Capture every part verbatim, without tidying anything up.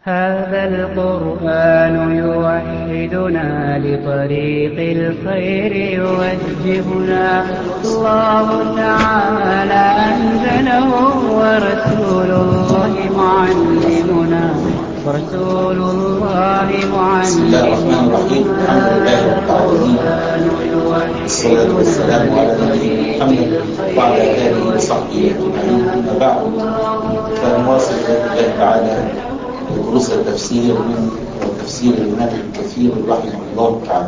هذا القرآن يوحدنا لطريق الخير يوجهنا. الله تعالى أنزله ورسول الله معلمنا ورسول الله معلمنا. بسم الله الرحمن الرحيم. الحمد لله رب العالمين، والصلاة والسلام على نبينا محمد وعلى آله وصحبه أجمعين. أما بعد، فنواصل بإذن الله تعالى دروس التفسير من تفسير الإمام ابن كثير رحمه الله تعالى.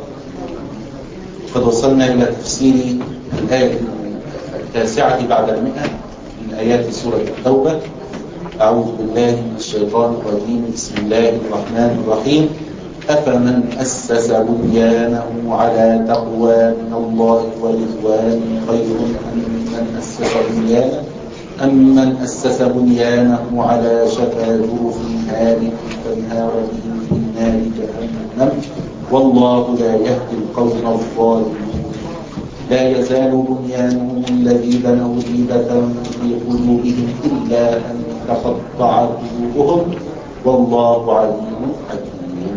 وقد وصلنا إلى تفسير الآية التاسعة بعد المئة من آيات سورة التوبة. أعوذ بالله من الشيطان الرجيم. بسم الله الرحمن الرحيم. أفمن أسس بنيانه على تقوى من الله ورضوان خير أم من أسس بنيانه أم من أسس بنيانه على شفا جرف هار فانهار به في نار جهنم والله لا يهدي القوم الظالمين. لا يزال بنيانهم الذي بنوا ريبة في قلوبهم إلا أن تقطع قلوبهم والله عليم حكيم.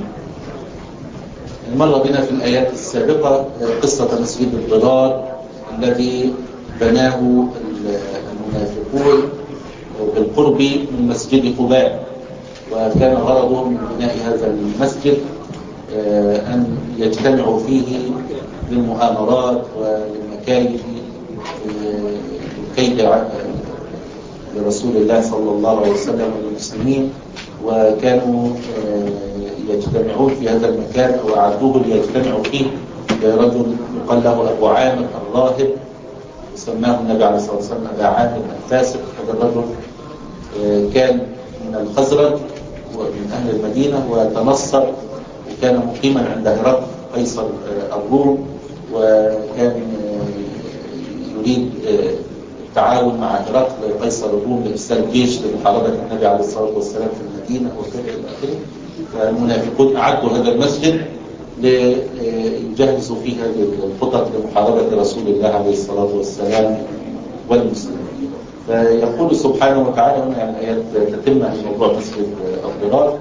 مر بنا في الآيات السابقة قصة مسجد الضرار الذي بناه المنافقون بالقرب من مسجد قباء، وكان غرضهم من بناء هذا المسجد أن يجتمعوا فيه للمؤامرات وللمكايد كيد لرسول الله صلى الله عليه وسلم والمسلمين، وكانوا يجتمعون في هذا المكان وأعدوه ليجتمعوا فيه رجل يقال له أبو عامر الراهب، سماه النبي عليه الصلاة والسلام أبا عامر الفاسق. هذا الرجل كان من الخزرج ومن أهل المدينة وتنصر، وكان مقيما عند هرقل قيصر الروم، وكان يريد التعاون مع هرقل قيصر الروم لإرسال جيش لمحاربة النبي عليه الصلاة والسلام في المدينة وكذا إلى آخره. فالمنافقون أعدوا هذا المسجد ليجهزوا فيه هذه الخطط لمحاربة رسول الله عليه الصلاة والسلام والمسلمين. فيقول سبحانه وتعالى هنا، يعني الآيات تتم في موضوع مسجد الضرار.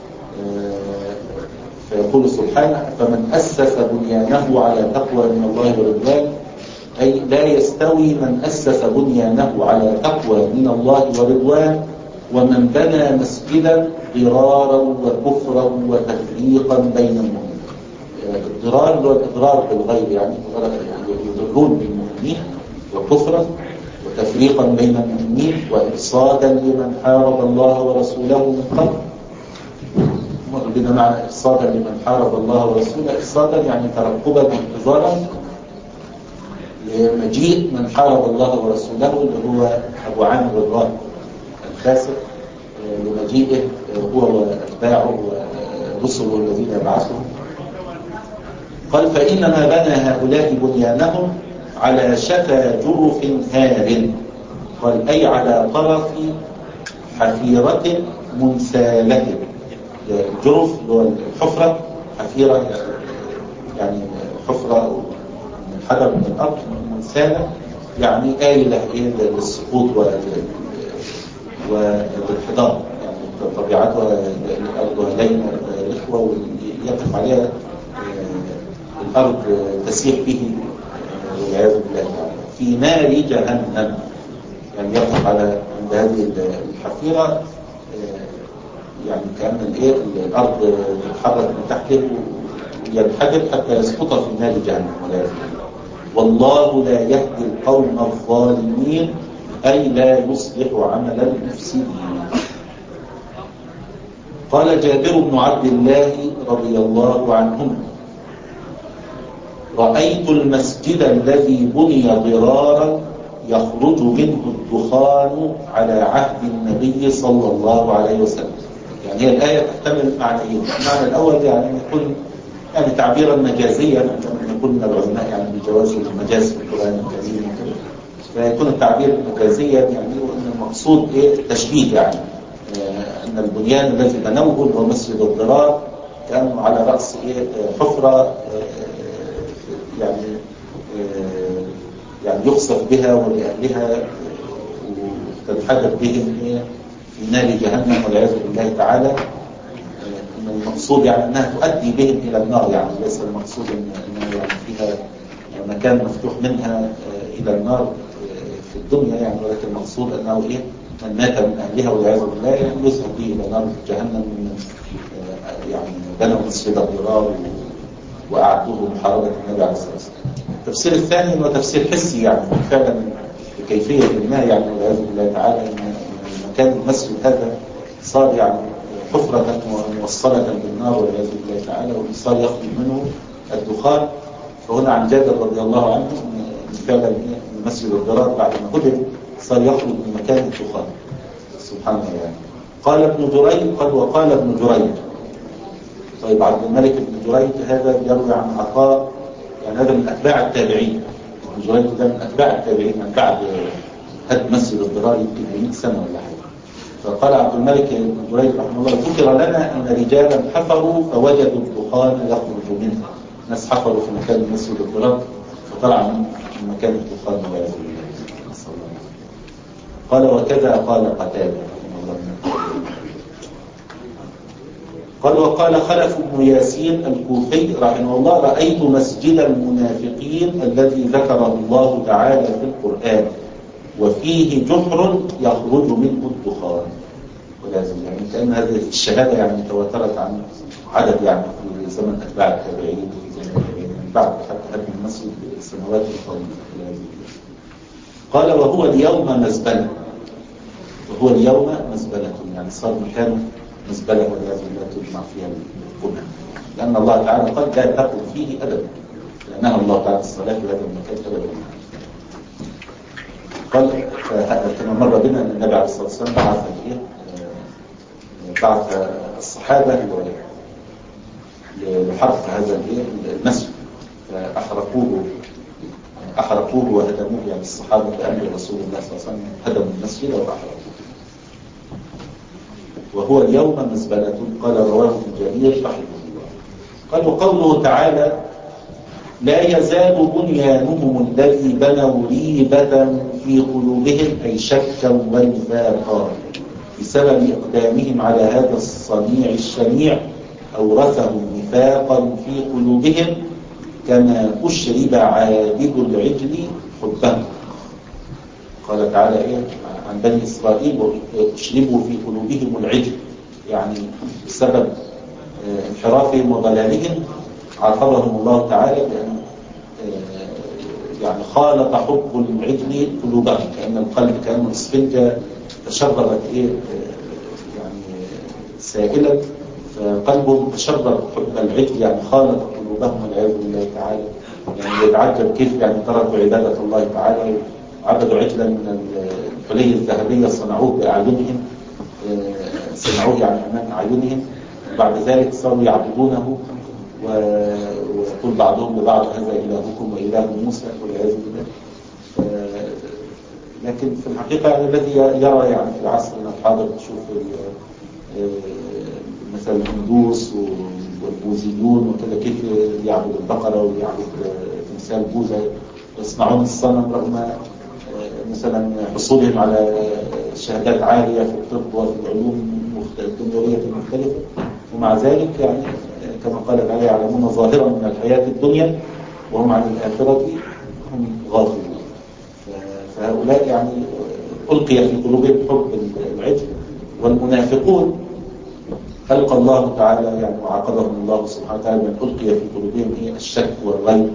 فيقول سبحانه: فمن أسس بنيانه على تقوى من الله ورضوان، أي لا يستوي من أسس بنيانه على تقوى من الله ورضوان ومن بنى مسجدا ضرارا وكفرا وتفريقا بين المؤمنين. الضرار هو الإضرار بالغير، يعني يضرون بالمؤمنين، وكفرا وتفريقا بين المؤمنين وإرصادا لمن حارب الله ورسوله من قبل. مر بنا معنى إرصادا لمن حارب الله ورسوله. إرصادا يعني ترقبا وانتظارا لمجيء من حارب الله ورسوله، اللي هو أبو عامر الراهب الفاسق، لمجيئه هو وأتباعه ورسله الذين يبعثهم. قال: فإنما بنى هؤلاء بنيانهم على شفا جرف هار. قال: أي على طرف حفيرة منسالة. الجرف اللي هو الحفرة، حفيرة يعني حفرة من حجر من الأرض منسالة، يعني آيلة للسقوط والانحدار، يعني طبيعتها الأرض لينة رخوة ويقف عليها الأرض تسيح به والعياذ بالله في نار جهنم. يعني يقف على عند هذه الحفيرة، يعني كأن الايه الأرض تتحرك من تحته وينحدر حتى يسقط في نار جهنم والعياذ بالله. والله لا يهدي القوم الظالمين، أي لا يصلح عمل المفسدين. قال جابر بن عبد الله رضي الله عنهما: رأيت المسجد الذي بني ضرارا يخرج منه الدخان على عهد النبي صلى الله عليه وسلم. يعني هي الآية تحتمل معنيين. المعنى الأول يعني يكون يعني تعبيرا مجازيا، كما يقول من العلماء يعني بجواز المجاز في القرآن الكريم وكذا، فيكون التعبير مجازيا يعني وأن المقصود إيه التشبيه، يعني آه أن البنيان الذي بنوه هو مسجد الضرار كأنه على رأس إيه حفرة آه يعني آه يعني يخسف بها ولأهلها وتنحدر بهم في نار جهنم والعياذ بالله تعالى. إن المقصود يعني أنها تؤدي بهم إلى النار، يعني ليس المقصود أن يعني فيها مكان مفتوح منها إلى النار في الدنيا يعني، ولكن المقصود أنه إيه من مات من أهلها والعياذ بالله يعني يذهب به إلى نار جهنم من يعني بنوا مسجد الضرار وأعدوه محاربة النبي عليه الصلاة والسلام. التفسير الثاني هو تفسير حسي، يعني فعلا بكيفية ما يعني والعياذ بالله تعالى إن مكان المسجد هذا صار يعني حفرة موصلة بالنار والعياذ بالله تعالى، وصار يخرج منه الدخان. فهنا عن جابر رضي الله عنه ان فعلا مسجد الضرار بعد ما هدم صار يخرج من مكان الدخان، سبحان الله يعني. قال ابن جريج قد وقال ابن جريج. طيب عبد الملك بن جريج هذا يروي عن عطاء، يعني هذا من اتباع التابعين. ابن جريج ده من اتباع التابعين من بعد هدم مسجد الضرار يمكن مئة سنه ولا حاجه. فقال عبد الملك بن جريج رحمه الله ذكر لنا ان رجالا حفروا فوجدوا الدخان يخرج منه. ناس حفروا في مكان مسجد الضرار فطلع من مكان الدخان والعياذ بالله. قال وكذا قال قتادة رحمه الله. قال وقال خلف بن ياسين الكوفي رحمه الله رأيت مسجد المنافقين الذي ذكره الله تعالى في القرآن وفيه جحر يخرج منه الدخان. ولازم يعني كأن هذه الشهادة يعني تواترت عن عدد يعني في زمن أتباع التابعين في زمن التابعين من بعد حتى هدم المسجد السنوات الطويلة. قال وهو اليوم مزبلة، وهو اليوم مزبلة يعني صار مكانه مزبلة والعياذ بالله تجمع فيها القمم، لأن الله تعالى قال لا تقم فيه أبدا، لأنها الله تعالى الصلاة في هذا المكان أبدا. قال كما مر بنا أن النبي عليه الصلاة والسلام بعث إيه بعث الصحابة لحرق هذا المسجد فأحرقوه أحرقوه وهدموه، يعني الصحابة بأمر رسول الله صلى الله عليه وسلم هدموا المسجد وأحرقوه. وهو اليوم مزبلة. قال رواه ابن جرير رحمه الله. قال وقوله تعالى لا يزال بنيانهم الذي بنوا ريبة في قلوبهم أي شكا ونفاقا بسبب إقدامهم على هذا الصنيع الشنيع أورثهم نفاقا في قلوبهم كما أشرب عابد العجل حبه. قال تعالى إيه عن بني إسرائيل وأشربوا في قلوبهم العجل، يعني بسبب انحرافهم وضلالهم عاقبهم الله تعالى بأن يعني خالط حب العجل قلوبهم، كأن القلب كأنه اسفنجة تشربت إيه يعني سائلا، فقلبهم تشرب حب العجل يعني خالط قلوبهم والعياذ بالله تعالى. يعني يتعجب كيف يعني تركوا عبادة الله تعالى عبدوا عجلا من الحلي الذهبية صنعوه بأعينهم، صنعوه يعني أمام أعينهم، وبعد ذلك صاروا يعبدونه ويقول بعضهم لبعض هذا إلهكم وإله موسى والعياذ بالله. لكن في الحقيقة يعني الذي يرى يعني في عصرنا الحاضر تشوف مثلا الهندوس والبوذيون وكذا كيف يعبد البقرة ويعبد تمثال بوذا ويصنعون الصنم رغم مثلا حصولهم على شهادات عالية في الطب وفي العلوم الدنيوية المختلفة، ومع ذلك يعني كما قال تعالى يعلمون ظاهرا من الحياة الدنيا وهم عن الآخرة هم غافلون. فهؤلاء يعني ألقي في قلوبهم حب العجل. والمنافقون ألقى الله تعالى يعني وعاقبهم الله سبحانه وتعالى من ألقي في قلوبهم هي الشك والريب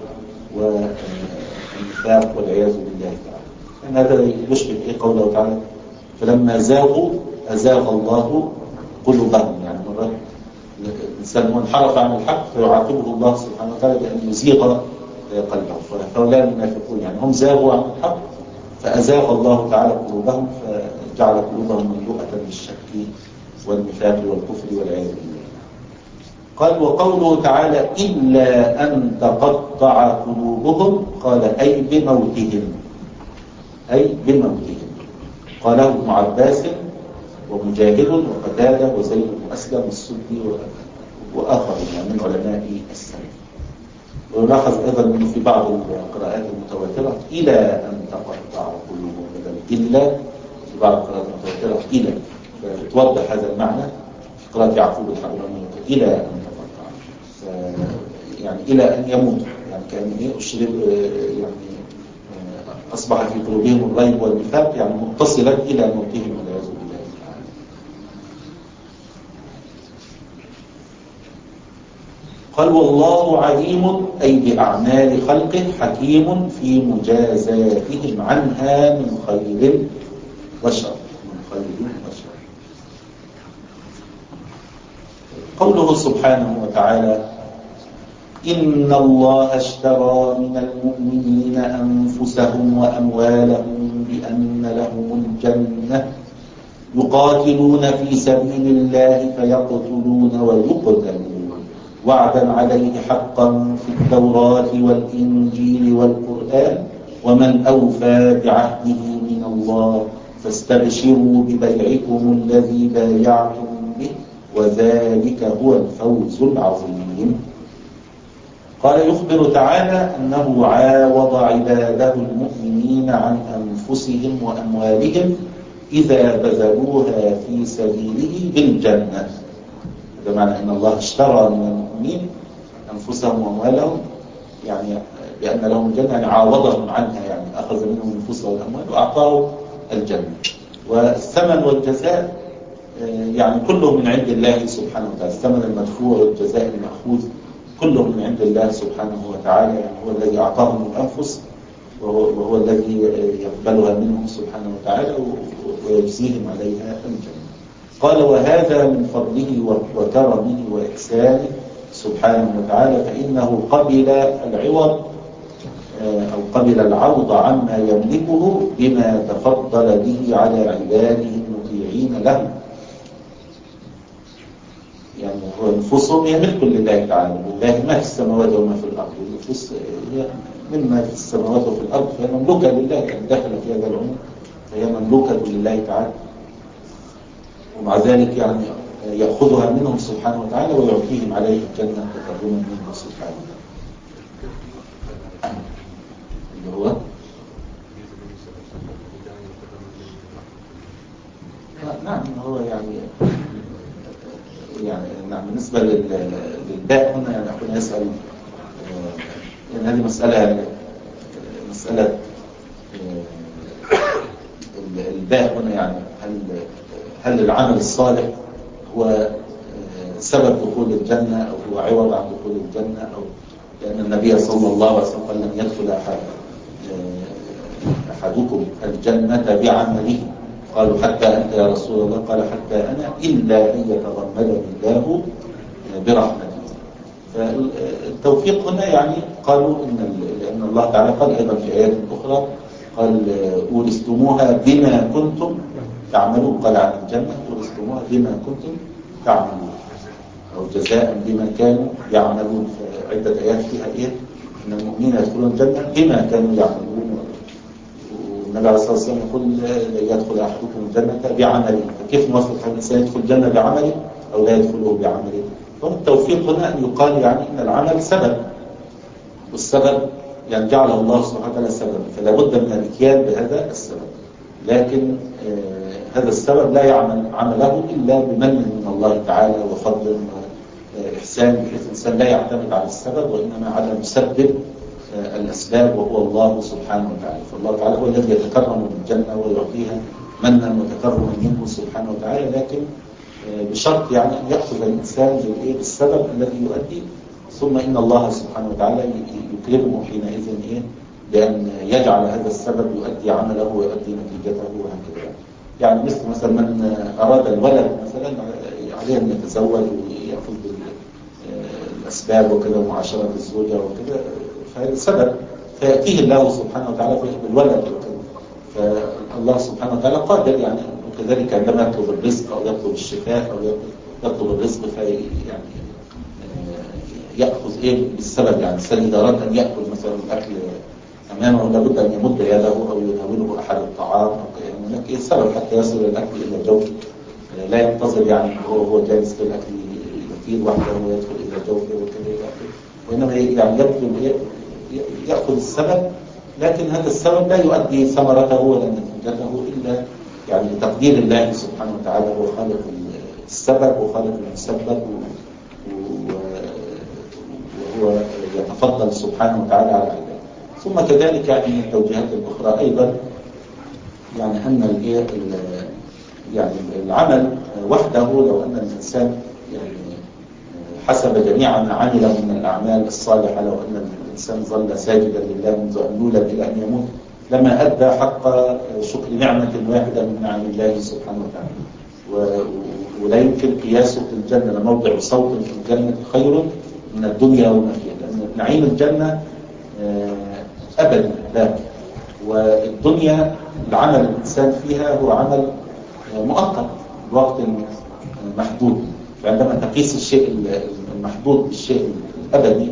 والنفاق والعياذ بالله تعالى. يعني هذا يشبه إيه قوله تعالى فلما زاغوا أزاغ الله قلوبهم، يعني مرات الإنسان منحرف عن الحق فيعاقبه الله سبحانه وتعالى بأن يزيغ قلبه. فهؤلاء المنافقون يعني هم زاغوا عن الحق فأزاغ الله تعالى قلوبهم فجعل قلوبهم مملوءة بالشك والنفاق والكفر والعياذ بالله. قال وقوله تعالى إلا أن تقطع قلوبهم قال أي بموتهم، أي بموتهم. قاله ابن عباس ومجاهد وقتادة وزيد بن أسلم والسدي وآخرين من علماء السلف. ونلاحظ أيضا أنه في بعض القراءات المتواترة إلى أن تقطع قلوبهم بدل إلا، في بعض القراءات المتواترة إلى، بتوضح هذا المعنى في قراءة يعقوب الحضرمي إلى أن تقطع، يعني إلى أن يموت، يعني كأن إيه أشرب يعني أصبح في قلوبهم الريب والنفاق، يعني متصلا إلى موتهم والعياذ بالله تعالى. قال والله عليم أي بأعمال خلقه حكيم في مجازاتهم عنها من خير وشر، من خير وشر. قوله سبحانه وتعالى إن الله اشترى من المؤمنين أنفسهم وأموالهم بأن لهم الجنة يقاتلون في سبيل الله فيقتلون ويقتلون وعدا عليه حقا في التوراة والإنجيل والقرآن ومن أوفى بعهده من الله فاستبشروا ببيعكم الذي بايعتم به وذلك هو الفوز العظيم. قال يخبر تعالى أنه عاوض عباده المؤمنين عن أنفسهم وأموالهم إذا بذلوها في سبيله بالجنة. هذا معنى أن الله اشترى من المؤمنين أنفسهم وأموالهم، يعني بأن لهم الجنة، يعني عاوضهم عنها، يعني أخذ منهم النفوس والأموال وأعطاه الجنة. والثمن والجزاء يعني كله من عند الله سبحانه وتعالى، الثمن المدفوع والجزاء المأخوذ كله من عند الله سبحانه وتعالى، يعني هو الذي أعطاهم الأنفس وهو, وهو الذي يقبلها منهم سبحانه وتعالى ويجزيهم عليها الجنة. قال وهذا من فضله وكرمه وإحسانه سبحانه وتعالى، فإنه قبل العوض أو قبل العوض عما يملكه بما تفضل به على عباده المطيعين له. يعني هو نفوسهم هي ملك لله تعالى، لله ما في السماوات وما في الأرض، النفوس هي مما في السماوات وفي الأرض فهي مملوكة لله، يعني داخل في هذا العموم فهي مملوكة لله تعالى، ومع ذلك يعني يأخذها منهم سبحانه وتعالى ويعطيهم عليه الجنة تكرما منه سبحانه اللي هو نعم هو يعني يعني نعم بالنسبة للباء هنا يعني أخونا يسأل، يعني هذه مسألة مسألة الباء هنا، يعني هل هل العمل الصالح هو سبب دخول الجنة أو هو عوض عن دخول الجنة، أو لأن النبي صلى الله عليه وسلم قال لم يدخل أحد أحدكم الجنة بعمله، قالوا حتى أنت يا رسول الله، قال حتى أنا إلا أن يتغمدني الله برحمته. فالتوفيق هنا يعني قالوا إن لأن الله تعالى قال أيضا في آيات أخرى قال أورثتموها بما كنتم تعملون، قال عن الجنة أورثتموها بما كنتم تعملون أو جزاء بما كانوا يعملون. فعدة آيات فيها إيه إن المؤمنين يدخلون الجنة بما كانوا يعملون، والنبي عليه الصلاة والسلام يقول لا يدخل أحدكم الجنة بعمله، فكيف نوفق الإنسان يدخل الجنة بعمله أو لا يدخله بعمله؟ والتوفيق هنا أن يقال يعني إن العمل سبب، والسبب يعني جعله الله سبحانه وتعالى سبب، فلا بد من الاتيان بهذا السبب، لكن آه هذا السبب لا يعمل عمله إلا بمن من الله تعالى وفضل وإحسان، بحيث الإنسان لا يعتمد على السبب وإنما على مسبب آه الأسباب وهو الله سبحانه وتعالى. فالله تعالى هو الذي يتكرم بالجنة ويعطيها منا وتكرما منه سبحانه وتعالى، لكن آه بشرط يعني أن يأخذ الإنسان بالسبب الذي يؤدي، ثم إن الله سبحانه وتعالى يكرمه حينئذ إيه بأن يجعل هذا السبب يؤدي عمله ويؤدي نتيجته وهكذا. يعني مثل مثلا من أراد الولد مثلا عليه أن يتزوج ويأخذ بالأسباب وكذا ومعاشرة الزوجة وكذا، فهذا سبب فيأتيه الله سبحانه وتعالى بالولد وكذا. فالله سبحانه وتعالى قادر يعني، وكذلك عندما يطلب الرزق أو يطلب الشفاء أو يطلب الرزق في يعني يأخذ إيه بالسبب. يعني الإنسان إذا أراد أن يأكل مثلا الأكل أمامه لابد أن يمد يده أو يناوله أحد الطعام أو كذا، لكن السبب حتى يصل الأكل إلى جوفه، لا ينتظر يعني هو هو جالس في الأكل يطير وحده ويدخل إلى جوفه وكذا، وإنما يعني يطلب يأخذ السبب، لكن هذا السبب لا يؤدي ثمرته ولا نتيجته إلا يعني بتقدير الله سبحانه وتعالى، هو خالق السبب وخالق المسبب، وهو يتفضل سبحانه وتعالى على العباد. ثم كذلك يعني من التوجيهات الأخرى أيضا يعني أن يعني العمل وحده، لو أن الإنسان يعني حسب جميع ما عمل من الأعمال الصالحة، لو أن الإنسان ظل ساجدا لله منذ أن يولد إلى أن يموت لما أدى حق شكر نعمة واحدة من نعم الله سبحانه وتعالى. ولا يمكن قياسه في الجنة، لموضع صوت في الجنة خير من الدنيا وما فيها، لأن نعيم الجنة أبدي لا، والدنيا العمل الإنسان فيها هو عمل مؤقت بوقت محدود. فعندما تقيس الشيء المحدود بالشيء الأبدي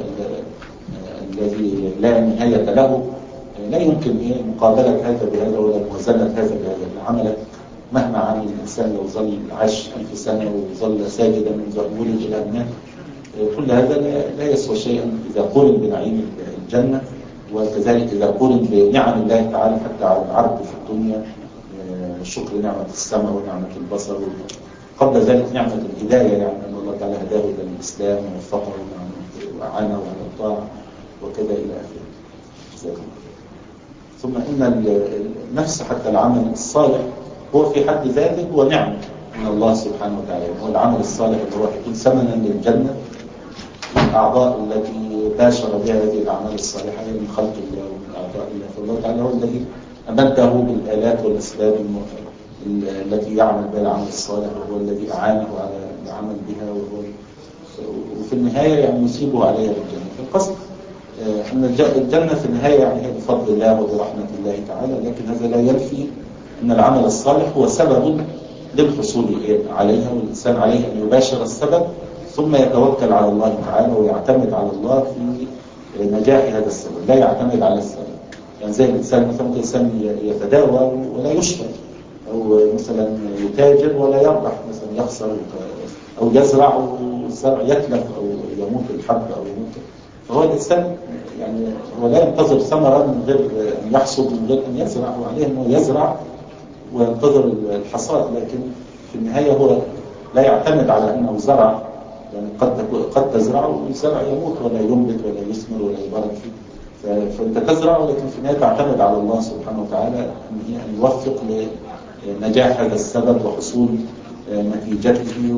الذي لا نهاية له، لا يمكن مقابلة هذا بهذا ولا موازنة هذا بهذا. عملك مهما عمل الإنسان، لو ظل عاش ألف سنة وظل ساجدا منذ أن ولد إلى أن مات، كل هذا لا يسوى شيئا إذا قورن بنعيم الجنة، وكذلك إذا قورن بنعم الله تعالى حتى على العرض في الدنيا، شكر نعمة السمع ونعمة البصر، قبل ذلك نعمة الهداية، يعني أن الله تعالى هداه إلى الإسلام ووفقه وأعانه على الطاعة وكذا إلى آخره. ثم إن النفس حتى العمل الصالح هو في حد ذاته هو نعمة من الله سبحانه وتعالى. هو العمل الصالح اللي هو يكون ثمنا للجنة، الأعضاء التي باشر بها هذه الأعمال الصالحة من خلق الله ومن أعضاء الله، فالله تعالى هو الذي أمده بالآلات والأسباب التي يعمل بها العمل الصالح، وهو الذي أعانه على العمل بها، وهو وفي النهاية يعني يصيبه عليها بالجنة. فالقصد أن الجنة في النهاية يعني هي بفضل الله وبرحمة الله تعالى، لكن هذا لا ينفي أن العمل الصالح هو سبب للحصول عليها، والإنسان عليه أن يباشر السبب ثم يتوكل على الله تعالى ويعتمد على الله في نجاح هذا السبب، لا يعتمد على السبب. يعني زي الإنسان مثلا الإنسان يتداوى ولا يشفى، أو مثلا يتاجر ولا يربح، مثلا يخسر، أو يزرع والزرع يتلف أو يموت الحب أو يموت. فهو الإنسان يعني هو لا ينتظر ثمرة من غير أن يحصد، من غير أن يزرع، وعليه أنه يزرع وينتظر الحصاد، لكن في النهاية هو لا يعتمد على أنه زرع، يعني قد قد تزرع والزرع يموت ولا ينبت ولا يثمر ولا يبارك فيه. فأنت تزرع، ولكن في النهاية تعتمد على الله سبحانه وتعالى أن هي أن يوفق لنجاح هذا السبب وحصول نتيجته.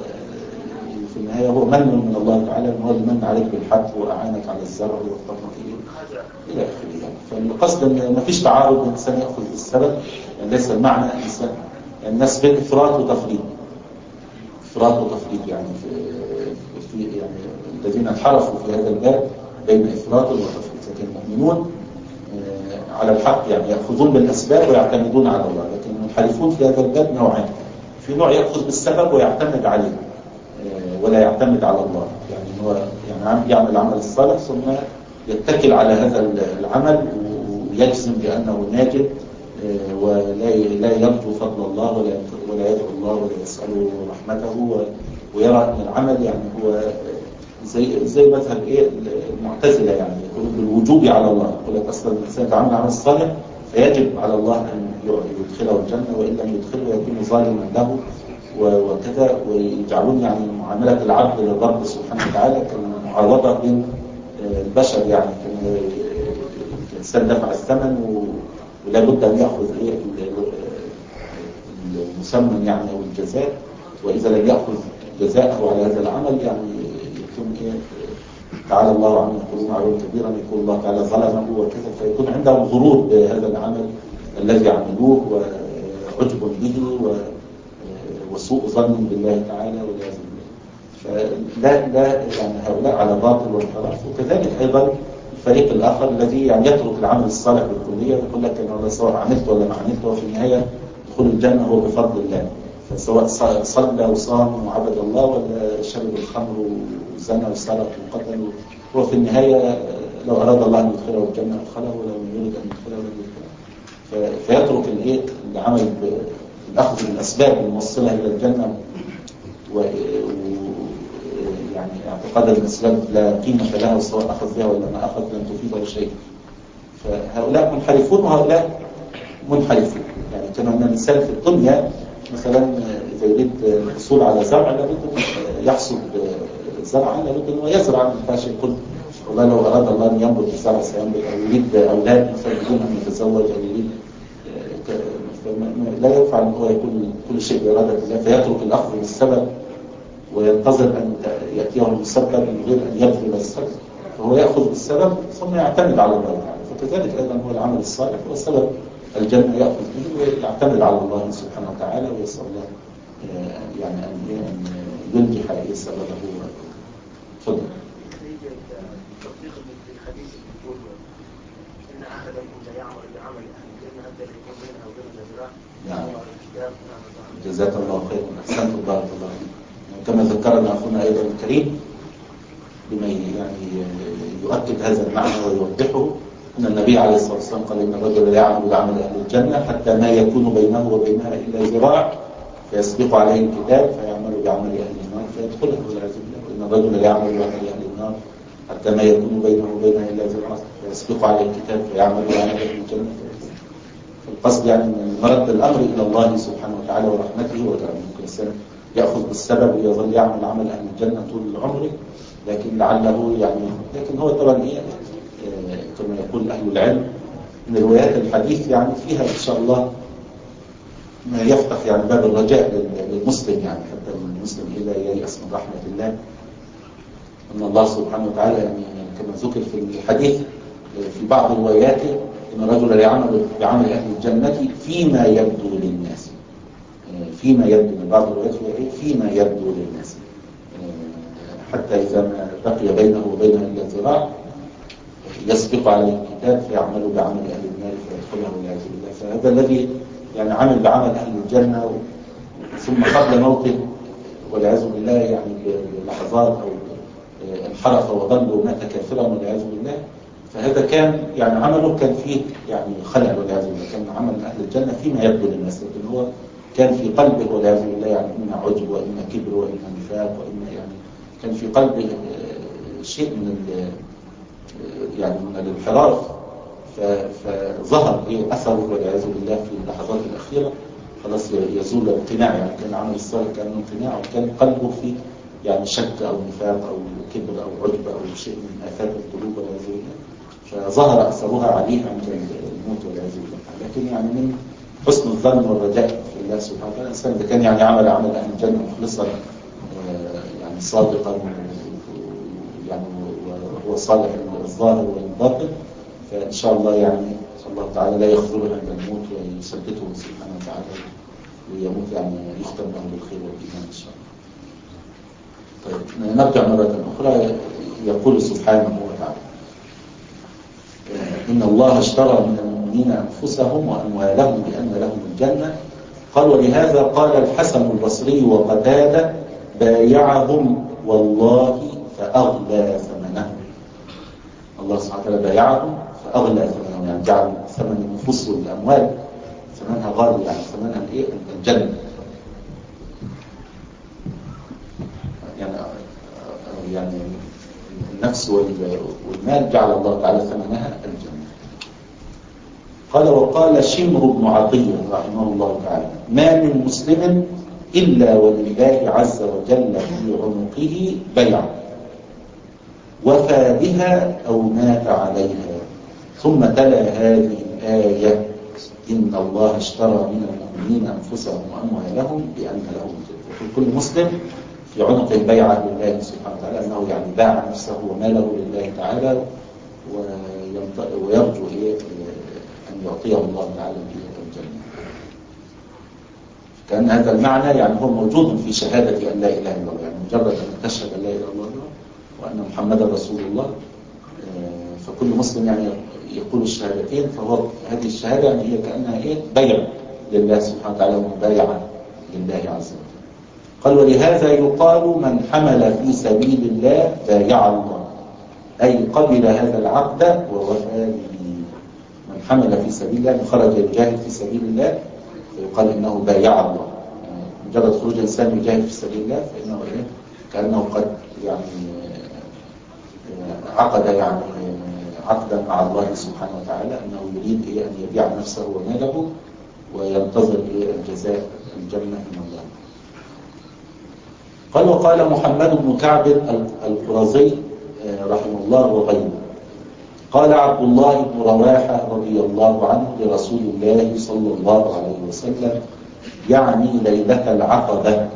وفي النهاية هو من من الله تعالى، هو المن عليك بالحق وأعانك على الزرع ووفقك فيه إلى آخره. يعني فالقصد أن ما فيش تعارض بين الإنسان يأخذ بالسبب، يعني ليس المعنى الإنسان الناس بين إفراط وتفريط، إفراط وتفريط يعني في, في يعني الذين انحرفوا في هذا الباب بين إفراط وتفريط. لكن المؤمنون على الحق، يعني يأخذون بالأسباب ويعتمدون على الله. لكن المنحرفون في هذا الباب نوعين، في نوع يأخذ بالسبب ويعتمد عليه ولا يعتمد على الله، يعني هو يعني يعمل العمل الصالح ثم يتكل على هذا العمل ويجزم بأنه ناجح، ولا لا يرجو فضل الله ولا ولا يدعو الله ولا يسأله رحمته، ويرى أن العمل يعني هو زي زي مذهب ايه المعتزلة، يعني يقول بالوجوب على الله، يقول لك اصلا الانسان يتعامل العمل الصالح فيجب على الله ان يدخله الجنة، وان لم يدخله يكون ظالما له وكذا، ويجعلون يعني معاملة العبد للرب سبحانه وتعالى كالمعارضة بين البشر، يعني الانسان دفع الثمن ولا بد ان ياخذ ايه المسمى يعني او الجزاء، واذا لم ياخذ جزاءه على هذا العمل يعني يكون ايه تعالى الله عنه يقولون عليه كبيرا، يقول الله تعالى ظلمه وكذا، فيكون عندهم غرور بهذا العمل الذي عملوه وعجب به وسوء ظن بالله تعالى والعياذ بالله. فلا لا يعني هؤلاء على باطل وانحراف. وكذلك ايضا الفريق الاخر الذي يعني يترك العمل الصالح بالكليه، يقول لك انا سواء عملت ولا ما عملت وفي النهايه دخول الجنه هو بفضل الله، فسواء صلى وصام وعبد الله ولا شرب الخمر وزنى وسرق وقتل، هو في النهايه لو اراد الله ان يدخله الجنه ادخله، ولو يريد ان يدخله لم يدخله. فيترك الايه العمل بالاخذ بالاسباب الموصله الى الجنه، و يعني اعتقاد الاسباب لا قيمه لها، وسواء اخذ بها ولا ما اخذ لن تفيده شيء. فهؤلاء منحرفون وهؤلاء منحرفون، يعني كما مثال في الدنيا مثلا إذا يريد الحصول على زرع لابد أن يحصد زرعا، لابد أنه يزرع. ما ينفعش يقول والله لو أراد الله أن ينبت الزرع سينبت، أو يريد أولاد مثلا بدون أن يتزوج، أو يريد لا ينفع أن هو يكون كل شيء بإرادة الله فيترك الأخذ بالسبب وينتظر أن يأتيه المسبب من غير أن يبذل السبب، فهو يأخذ بالسبب ثم يعتمد على الله تعالى. فكذلك أيضا هو العمل الصالح هو سبب الجنة يأخذ به ويعتمد على الله سبحانه وتعالى، ويسأل الله يعني أن ينجح أي سببه. تفضل. التطبيق الحديث يقول إن أحدكم لا يعمل بعمل أهل الجنة حتى يكون بينها وبين ذراع. نعم. جزاك الله خيرا، أحسنت بارك الله فيك. كما ذكرنا أخونا أيضا الكريم بما يعني يؤكد هذا المعنى ويوضحه، أن النبي عليه الصلاة والسلام قال إن الرجل لا يعمل بعمل أهل الجنة حتى ما يكون بينه وبينها إلا ذراع فيسبق عليه الكتاب فيعمل بعمل أهل النار فيدخلها والعياذ بالله. إن الرجل لا يعمل بعمل أهل النار حتى ما يكون بينه وبينها إلا ذراع فيسبق عليه الكتاب فيعمل بعمل أهل الجنة. القصد يعني من مرد الأمر إلى الله سبحانه وتعالى ورحمته وكرمه. الإنسان يأخذ بالسبب ويظل يعمل عمل أهل الجنة طول عمره، لكن لعله يعني لكن هو طبعا إيه كما يقول أهل العلم من روايات الحديث يعني فيها إن شاء الله ما يفتح يعني باب الرجاء للمسلم، يعني حتى المسلم لا ييأس من رحمة الله، أن الله سبحانه وتعالى يعني كما ذكر في الحديث في بعض رواياته إن الرجل لا يعمل بعمل أهل الجنة فيما يبدو للناس، فيما يبدو من بعض الروايات فيما يبدو للناس حتى إذا ما بقي بينه وبينها إلا ذراع يسبق عليه الكتاب فيعمل بعمل أهل النار فيدخلها والعياذ بالله. فهذا الذي يعني عمل بعمل أهل الجنة ثم قبل موته والعياذ بالله يعني بلحظات أو انحرف وضل ومات كافرا والعياذ بالله، فهذا كان يعني عمله كان فيه يعني خلع والعياذ بالله، كان عمل أهل الجنة فيما يبدو للناس، لكن هو كان في قلبه والعياذ بالله يعني إما عجب وإما كبر وإما نفاق وإما يعني كان في قلبه شيء من يعني من الانحراف، فظهر ايه اثره والعياذ بالله في اللحظات الاخيره، خلاص يزول القناع، يعني كان عمل الصالح كان انقناع وكان قلبه في يعني شك او نفاق او كبر او عجب او شيء من آفات القلوب والعياذ بالله، فظهر اثرها عليه عند الموت والعياذ بالله. لكن يعني من حسن الظن والرجاء في الله سبحانه وتعالى الانسان اذا كان يعني عمل عمل اهل الجنه مخلصا يعني صادقا يعني وهو صالح الظاهر والباطن، فإن شاء الله يعني الله تعالى لا يخذله عند الموت ويثبته سبحانه وتعالى ويموت يعني يختم له بالخير والإيمان إن شاء الله. طيب نرجع مرة أخرى. يقول سبحانه وتعالى إن الله اشترى من المؤمنين أنفسهم وأموالهم بأن لهم الجنة. قال ولهذا قال الحسن البصري وقتادة بايعهم والله فأغلى ثمنهم. الله سبحانه وتعالى بايعهم فأغلى ثمنهم، يعني جعل ثمن النفوس والأموال ثمنها غالي، يعني ثمنها الايه الجنة، يعني يعني النفس والمال جعل الله تعالى ثمنها الجنة. قال وقال شمر بن عطية رحمه الله تعالى ما من مسلم إلا ولله عز وجل في عنقه بيع وفى بها أو مات عليها. ثم تلا هذه الآية إن الله اشترى من المؤمنين أنفسهم وأموالهم بأن لهم الجنة. وفي كل مسلم في عنقه بيعة لله سبحانه وتعالى، أنه يعني باع نفسه وماله لله تعالى ويرجو أن يعطيه الله تعالى الجنة. كأن هذا المعنى يعني هو موجود في شهادة أن لا إله إلا الله، يعني مجرد أن تشهد أن لا إله إلا الله وأن محمدا رسول الله، فكل مسلم يعني يقول الشهادتين، فهو هذه الشهادة يعني هي كأنها إيه بيع لله سبحانه وتعالى ومبايعة لله عز وجل. قال ولهذا يقال من حمل في سبيل الله بايع الله، أي قبل هذا العقد ووفى به. من حمل في سبيل الله خرج يجاهد في سبيل الله فيقال إنه بايع الله، مجرد خروج الإنسان يجاهد في سبيل الله فإنه إيه كأنه قد يعني عقد يعني عقدا مع الله سبحانه وتعالى أنه يريد إيه أن يبيع نفسه وماله وينتظر الجزاء الجنة من الله. قال وقال محمد بن كعب القرظي رحمه الله وغيره قال عبد الله بن رواحة رضي الله عنه لرسول الله صلى الله عليه وسلم يعني ليلة العقبة،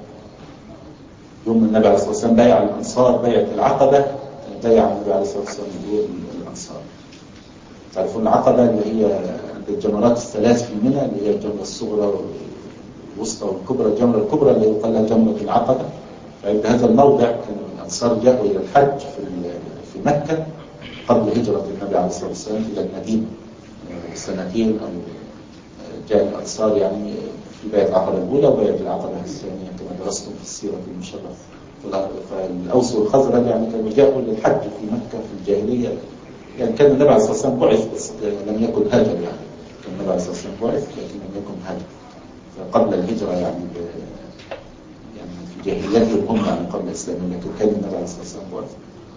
يوم النبي عليه الصلاة والسلام بايع الأنصار بيعة العقبة، بايع النبي عليه الصلاة والسلام الأنصار. تعرفون العقبة اللي هي عند الجمرات الثلاث في منى، اللي هي الجمرة الصغرى والوسطى والكبرى. الجمرة الكبرى اللي يقال لها جمرة العقبة. فعند هذا الموضع كان الأنصار جاءوا إلى الحج في في مكة قبل هجرة النبي عليه الصلاة والسلام إلى المدينة سنتين، أو جاء الأنصار يعني في بيعة العقبة الأولى وبيعة العقبة الثانية كما درستم في السيرة المشرفة. فالأوس والخزرج يعني كانوا جاءوا للحج في مكة في الجاهلية. يعني كان النبي عليه الصلاة والسلام بعث بس لم يكن هاجر، يعني كان النبي عليه الصلاة والسلام بعث لكن لم يكن هاجر. فقبل الهجرة يعني ب... يعني في جاهليتهم هم يعني قبل الإسلام، لكن كان النبي عليه الصلاة والسلام بعث.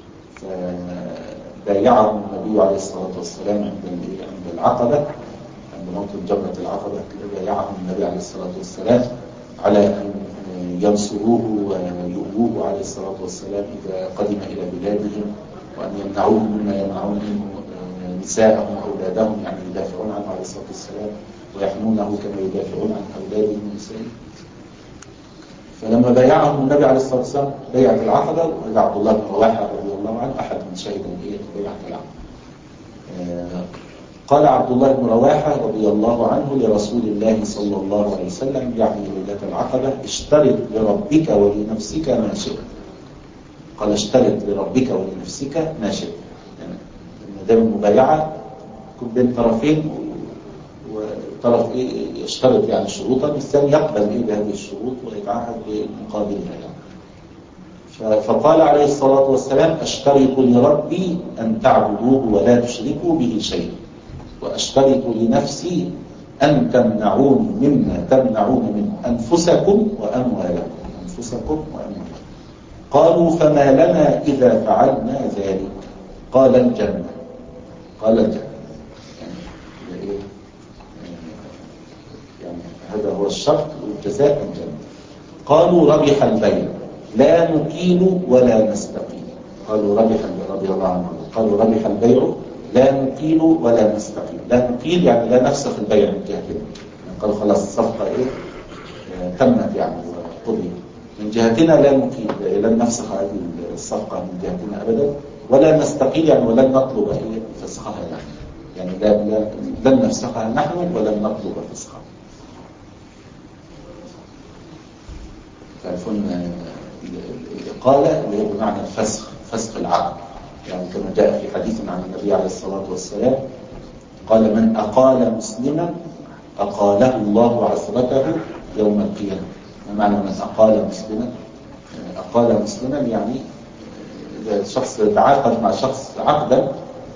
فبايعهم النبي عليه الصلاة والسلام عند عند العقبة، عند موطن جمرة العقبة. بايعهم النبي عليه الصلاة والسلام على أن ينصروه ويؤوه عليه الصلاة والسلام إذا قدم إلى بلادهم، وأن يمنعوهم مما يمنعون منه نساءهم وأولادهم، يعني يدافعون عنه عليه الصلاة والسلام ويحمونه كما يدافعون عن أولادهم ونسائهم. فلما بايعهم النبي عليه الصلاة والسلام بيعة العقبة، وإذا عبد الله بن رواحة رضي الله عنه أحد من شهد بيعة العقبة. قال عبد الله بن رواحة رضي الله عنه لرسول الله صلى الله عليه وسلم يعني ليلة العقبة اشترط لربك ولنفسك ما شئت. قال اشترط لربك ولنفسك ما شئت، يعني دام المبايعة تكون بين طرفين، وطرف ايه يشترط يعني شروطا، والثاني يقبل ايه بهذه الشروط ويتعهد بمقابلها يعني. فقال عليه الصلاة والسلام اشترط لربي أن تعبدوه ولا تشركوا به شيئا، واشترط لنفسي أن تمنعوني مما تمنعون منه أنفسكم وأموالكم أنفسكم وأموالكم. قالوا فما لنا إذا فعلنا ذلك؟ قال الجنة. قال الجنة يعني, يعني هذا هو الشرط والجزاء الجنة. قالوا ربح البيع لا نقيل ولا نستقيل. قالوا ربح البيع رضي الله عنه قالوا ربح البيع لا نقيل ولا نستقيل. لا نقيل يعني لا نفسخ البيع من جهتنا، يعني قالوا خلاص الصفقة ايه تمت يعني وقضيت. من جهتنا لا نقيل، لن نفسخ هذه الصفقة من جهتنا أبدا، ولا نستقيل يعني ولن نطلب ايه فسخها نحن، يعني لا لا لن نفسخها نحن ولن نطلب فسخها. تعرفون الإقالة اللي هي بمعنى الفسخ، فسخ العقد، يعني كما جاء في حديث عن النبي عليه الصلاة والسلام قال من أقال مسلما أقاله الله عثرته يوم القيامة. ما معنى من أقال مسلما؟ أقال مسلما يعني إذا شخص تعاقد مع شخص عقدا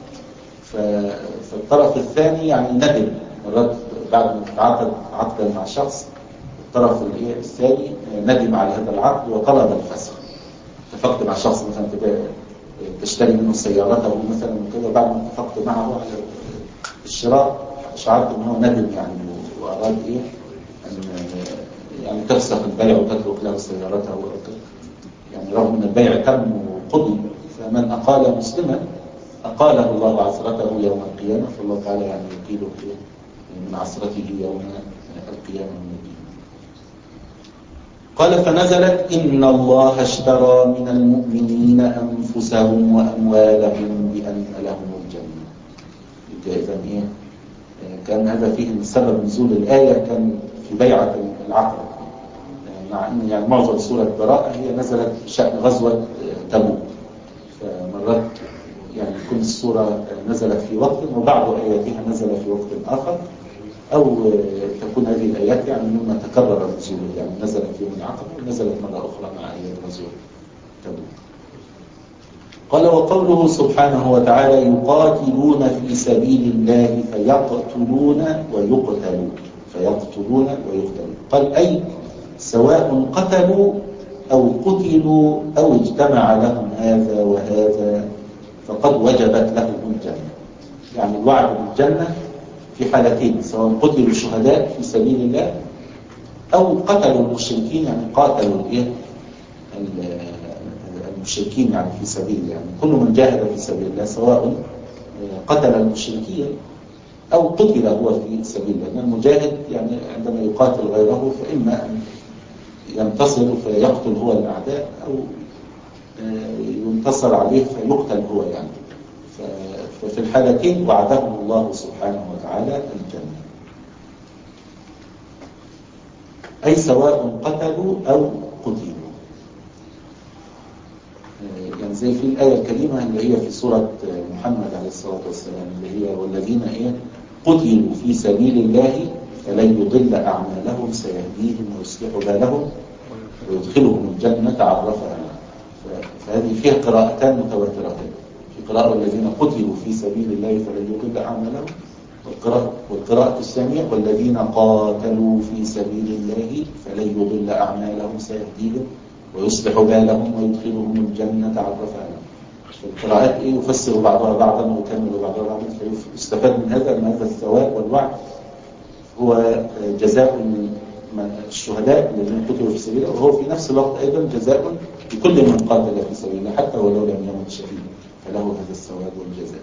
فالطرف الثاني يعني ندم مرات بعد ما تعاقد عقدا مع شخص، الطرف الثاني ندم على هذا العقد وطلب الفسخ. اتفقت مع شخص مثلا تشتري منه سيارته مثلا وكذا، بعد ما اتفقت معه على الشراء شعرت ان هو ندم يعني واراد ايه ان يعني تفسخ البيع وتترك له سيارته وكذا، يعني رغم ان البيع تم وقضي. فمن اقال مسلما اقاله الله عثرته يوم القيامه، فالله تعالى يعني يقيله من عثرته يوم القيامه من الدين. قال فنزلت إن الله اشترى من المؤمنين أنفسهم وأموالهم بأن لهم الجنة. إذا إيه كان هذا فيه من سبب نزول الآية كان في بيعة العقبة، مع أن يعني معظم سورة براءة هي نزلت بشأن غزوة تبوك، فمرات يعني كل السورة نزلت في وقت وبعض آياتها نزل في وقت آخر، أو تكون هذه الآيات يعني مما تكرر نزوله، يعني نزلت في يوم العقبة ونزلت مرة أخرى مع آيات غزوة تبوك. قال وقوله سبحانه وتعالى يقاتلون في سبيل الله فيقتلون ويقتلون فيقتلون ويقتلون. قال أي سواء قتلوا أو قتلوا أو اجتمع لهم هذا وهذا فقد وجبت لهم الجنة. يعني الوعد بالجنة في حالتين، سواء قتلوا الشهداء في سبيل الله أو قتلوا المشركين، يعني قاتلوا الإيه المشركين يعني في سبيل الله. يعني كل من جاهد في سبيل الله سواء قتل المشركين أو قتل هو في سبيل الله. لأن المجاهد يعني عندما يقاتل غيره فإما أن ينتصر فيقتل هو الأعداء أو ينتصر عليه فيقتل هو يعني. ففي الحالتين وعدهم الله سبحانه وتعالى الجنة، أي سواء قتلوا أو قتلوا. يعني زي في الآية الكريمة اللي هي في سورة محمد عليه الصلاة والسلام اللي هي والذين إيه قتلوا في سبيل الله فلن يضل أعمالهم سيهديهم ويصلح بالهم ويدخلهم الجنة عرفها. فهذه فيها قراءتان متواترتين، في قراءة والذين قتلوا في سبيل الله فلن يضل أعمالهم، والقراءة, والقراءة الثانية والذين قاتلوا في سبيل الله فلن يضل أعمالهم سيهديهم ويصلح بالهم ويدخلهم الجنة عرفها لهم. القراءات إيه يفسر بعضها بعضا ويكمل بعضها بعضا، فيستفاد من هذا أن هذا الثواب والوعد هو جزاء الشهداء الذين قتلوا في سبيل الله، وهو في نفس الوقت أيضا جزاء لكل من قاتل في سبيل الله حتى ولو لم يمت شهيدا فله هذا الثواب والجزاء.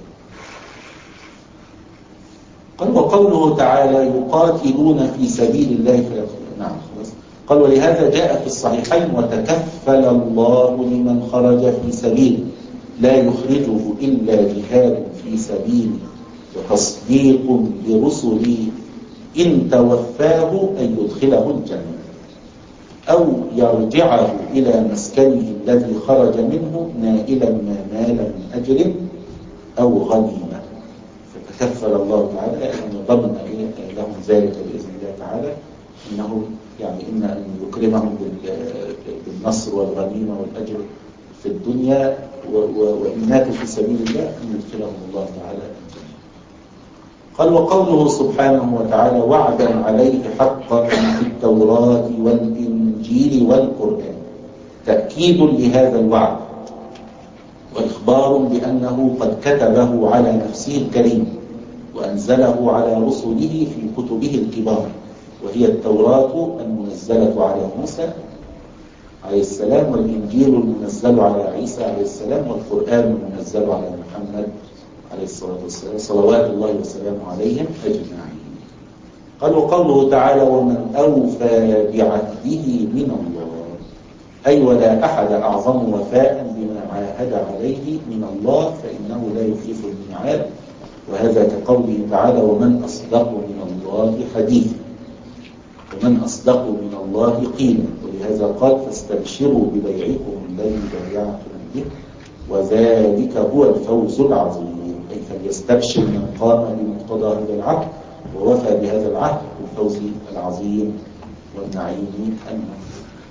قال وقوله تعالى يقاتلون في سبيل الله فيقتلون. نعم خلاص. قال ولهذا جاء في الصحيحين وتكفل الله لمن خرج في سبيله لا يخرجه إلا جهاد في سبيله وتصديق برسله إن توفاه أن يدخله الجنة أو يرجعه إلى مسكنه الذي خرج منه نائلا ما نال من أجر أو غنيمة. فتكفل الله تعالى أن يضمن لهم ذلك بإذن الله تعالى، إنه يعني إما أن يكرمهم بالنصر والغنيمة والأجر في الدنيا وإن ماتوا في سبيل الله أن يدخلهم الله تعالى الجنة. قال وقوله سبحانه وتعالى وعدا عليه حقا في التوراة والإنجيل والقرآن تأكيد لهذا الوعد وإخبار بأنه قد كتبه على نفسه الكريم وأنزله على رسله في كتبه الكبار، وهي التوراة المنزلة على موسى عليه السلام والإنجيل المنزل على عيسى عليه السلام والقرآن المنزل على محمد عليه الصلاة والسلام صلوات الله وسلامه عليهم أجمعين. قال وقوله تعالى ومن أوفى بعهده من الله أي ولا أحد أعظم وفاء بما عاهد عليه من الله فإنه لا يخلف الميعاد، وهذا كقوله تعالى ومن أصدق من الله حديثا ومن أصدق من الله قيلا، ولهذا قال فاستبشروا ببيعكم الذي بايعتم به وذلك هو الفوز العظيم، أي فليستبشر من قام بمقتضى هذا العهد ووفى بهذا العهد بالفوز العظيم والنعيم المنفذ.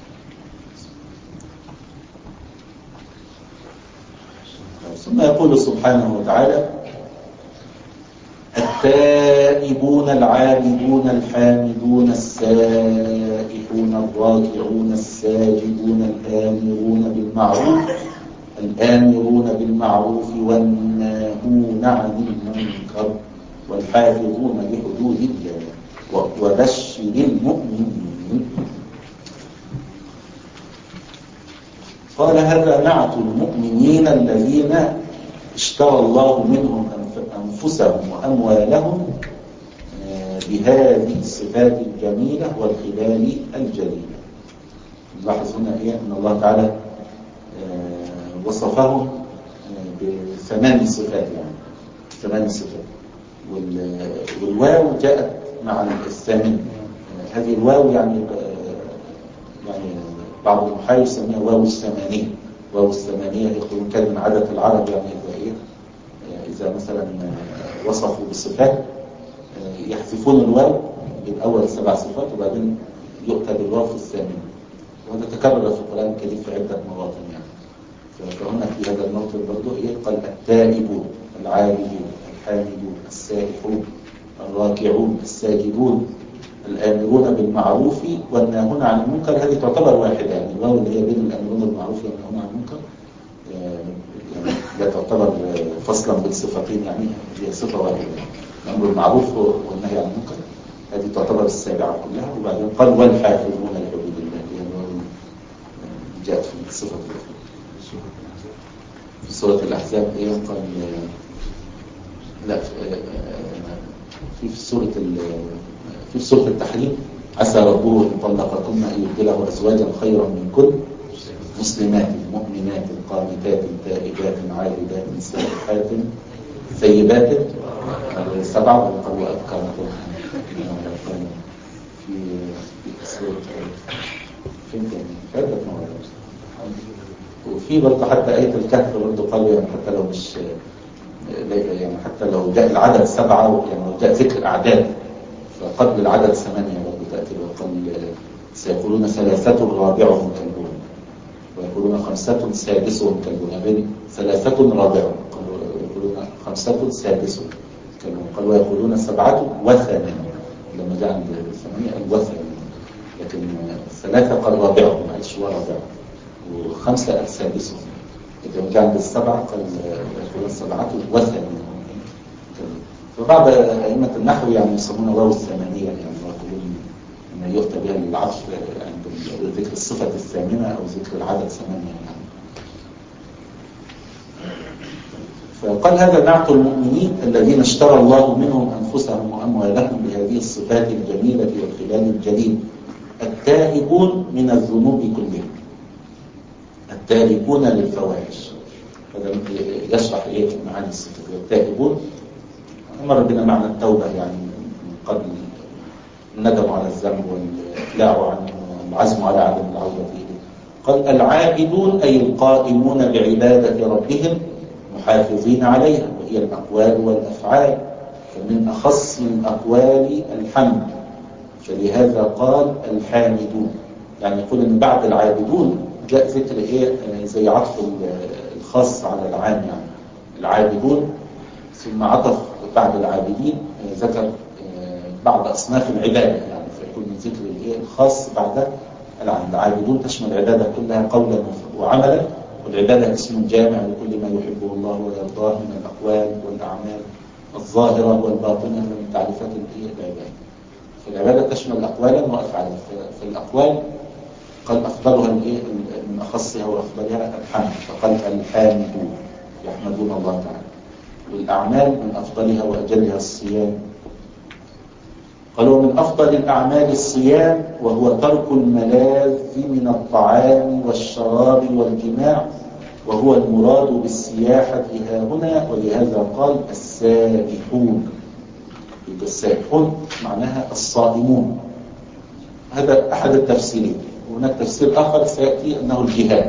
ثم يقول سبحانه وتعالى التائبون العابدون الحامدون السائحون الراكعون الساجدون الآمرون بالمعروف الآمرون بالمعروف والناهون عن المنكر والحافظون لحدود الله وبشر المؤمنين. قال هذا نعت المؤمنين الذين اشترى الله منهم أنفسهم وأموالهم بهذه الصفات الجميلة والخلال الجليلة. نلاحظ هنا إيه أن الله تعالى وصفهم بثمان صفات، يعني ثمان صفات، والواو جاءت مع الثامن. هذه الواو يعني يعني بعض النحاة يسميها واو الثمانية. واو الثمانية يقولون كان من عادة العرب يعني إذا إيه إذا مثلا وصفوا بالصفات يحذفون الواو من أول سبع صفات وبعدين يؤتى بالواو في الثامنة، وهذا تكرر في القرآن الكريم في عدة مواطن يعني. فهنا في هذا الموطن برضو إيه قال التائبون العابدون الحامدون السائحون الراكعون الساجدون الآمرون بالمعروف والناهون عن المنكر. هذه تعتبر واحدة، يعني الواو اللي هي بين الآمرون بالمعروف والناهون عن المنكر يعني لا تعتبر فصلا بالصفتين، يعني هي صفة واحدة. الأمر بالمعروف والنهي عن المنكر، هذه تعتبر السابعة كلها. وبعدين قال والحافظون لحدود الله، يعني جاءت في الصفة في سورة الأحزاب. إيه قال لا في في سورة في سورة التحريم عسى ربه إن طلقكن أن يبدله أزواجا خيرا منكن مسلمات مؤمنات قانتات تائبات عابدات سائحات ثيبات سبعة. وقال وأذكر في في سورة فين كان عدة مواضيع. وفي برضه حتى آية الكهف برضه قالوا يعني حتى لو مش يعني حتى لو جاء العدد سبعة، يعني لو جاء ذكر أعداد فقبل العدد ثمانية برضه تأتي. وقال سيقولون ثلاثة رابعهم كلبون، ويقولون خمسة سادسهم كلبون، يعني ثلاثة رابعهم، ويقولون خمسة سادسهم كلبون. قال ويقولون سبعة وثمانية، لما جاء عند ثمانية الوثمانية، لكن ثلاثة قال رابعهم ما قالش ورابعهم، وخمسة السادسهم. لما جاء عند السبعة قال يقولون سبعة وثمانية. فبعض أئمة النحو يعني يسمونه واو الثمانية، يعني ويقولون أن يؤتى بها للعطف عند ذكر الصفة الثامنة أو ذكر العدد ثمانية يعني. فقال هذا نعت المؤمنين الذين اشترى الله منهم أنفسهم وأموالهم بهذه الصفات الجميلة والخلال الجليل: التائبون من الذنوب كلها، التائبون للفواحش. هذا يشرح ايه معاني الصفات. التائبون مر بنا معنى التوبة، يعني من قبل الندم على الذنب والإقلاع عنه والعزم على عدم العودة إليه. قال العابدون أي القائمون بعبادة ربهم محافظين عليها، وهي الأقوال والأفعال، فمن أخص الأقوال الحمد، فلهذا قال الحامدون. يعني يقول أن بعد العابدون جاء ذكر إيه زي عطف الخاص على العام، يعني العابدون، ثم عطف بعد العابدين ذكر بعض أصناف العبادة، يعني فيكون من ذكر الإيه الخاص بعد العام. العابدون تشمل العبادة كلها قولا وعملا، والعبادة اسم جامع لكل ما يحبه الله ويرضاه من الأقوال والأعمال الظاهرة والباطنة من تعريفات العبادة. فالعبادة تشمل أقوالا وأفعالا. فالأقوال قال أفضلها من أخصها وأفضلها الحمد، فقال الحامدون يحمدون الله تعالى. والأعمال من أفضلها وأجلها الصيام. قالوا من أفضل الأعمال الصيام، وهو ترك الملاذ من الطعام والشراب والجماع، وهو المراد بالسياحة ها هنا، ولهذا قال السائحون. السائحون معناها الصائمون. هذا أحد التفسيرين. وهناك تفسير آخر سيأتي أنه الجهاد،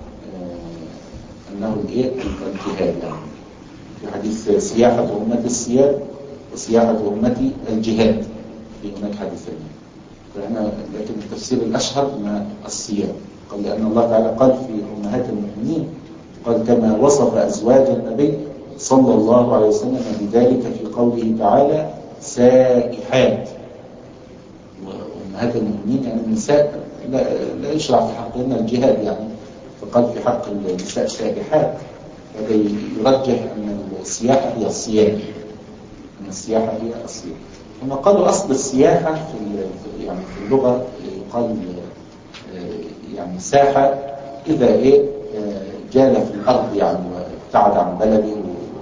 أنه الجهاد يعني في حديث سياحة أمتي الصيام وسياحة أمتي الجهاد، في هناك حديثين. فأنا لكن التفسير الأشهر أن الصيام. قال لأن الله تعالى قال في أمهات المؤمنين، قال كما وصف أزواج النبي صلى الله عليه وسلم بذلك في قوله تعالى سائحات. وأمهات المؤمنين يعني النساء لا, لا يشرع في حقهن الجهاد، يعني فقال في حق النساء سائحات. هذا يرجح أن السياحة هي الصيام، أن السياحة هي الصيام. ثم قالوا أصل السياحة في يعني في اللغة يقال يعني ساحة إذا إيه جال في الأرض، يعني وابتعد عن بلده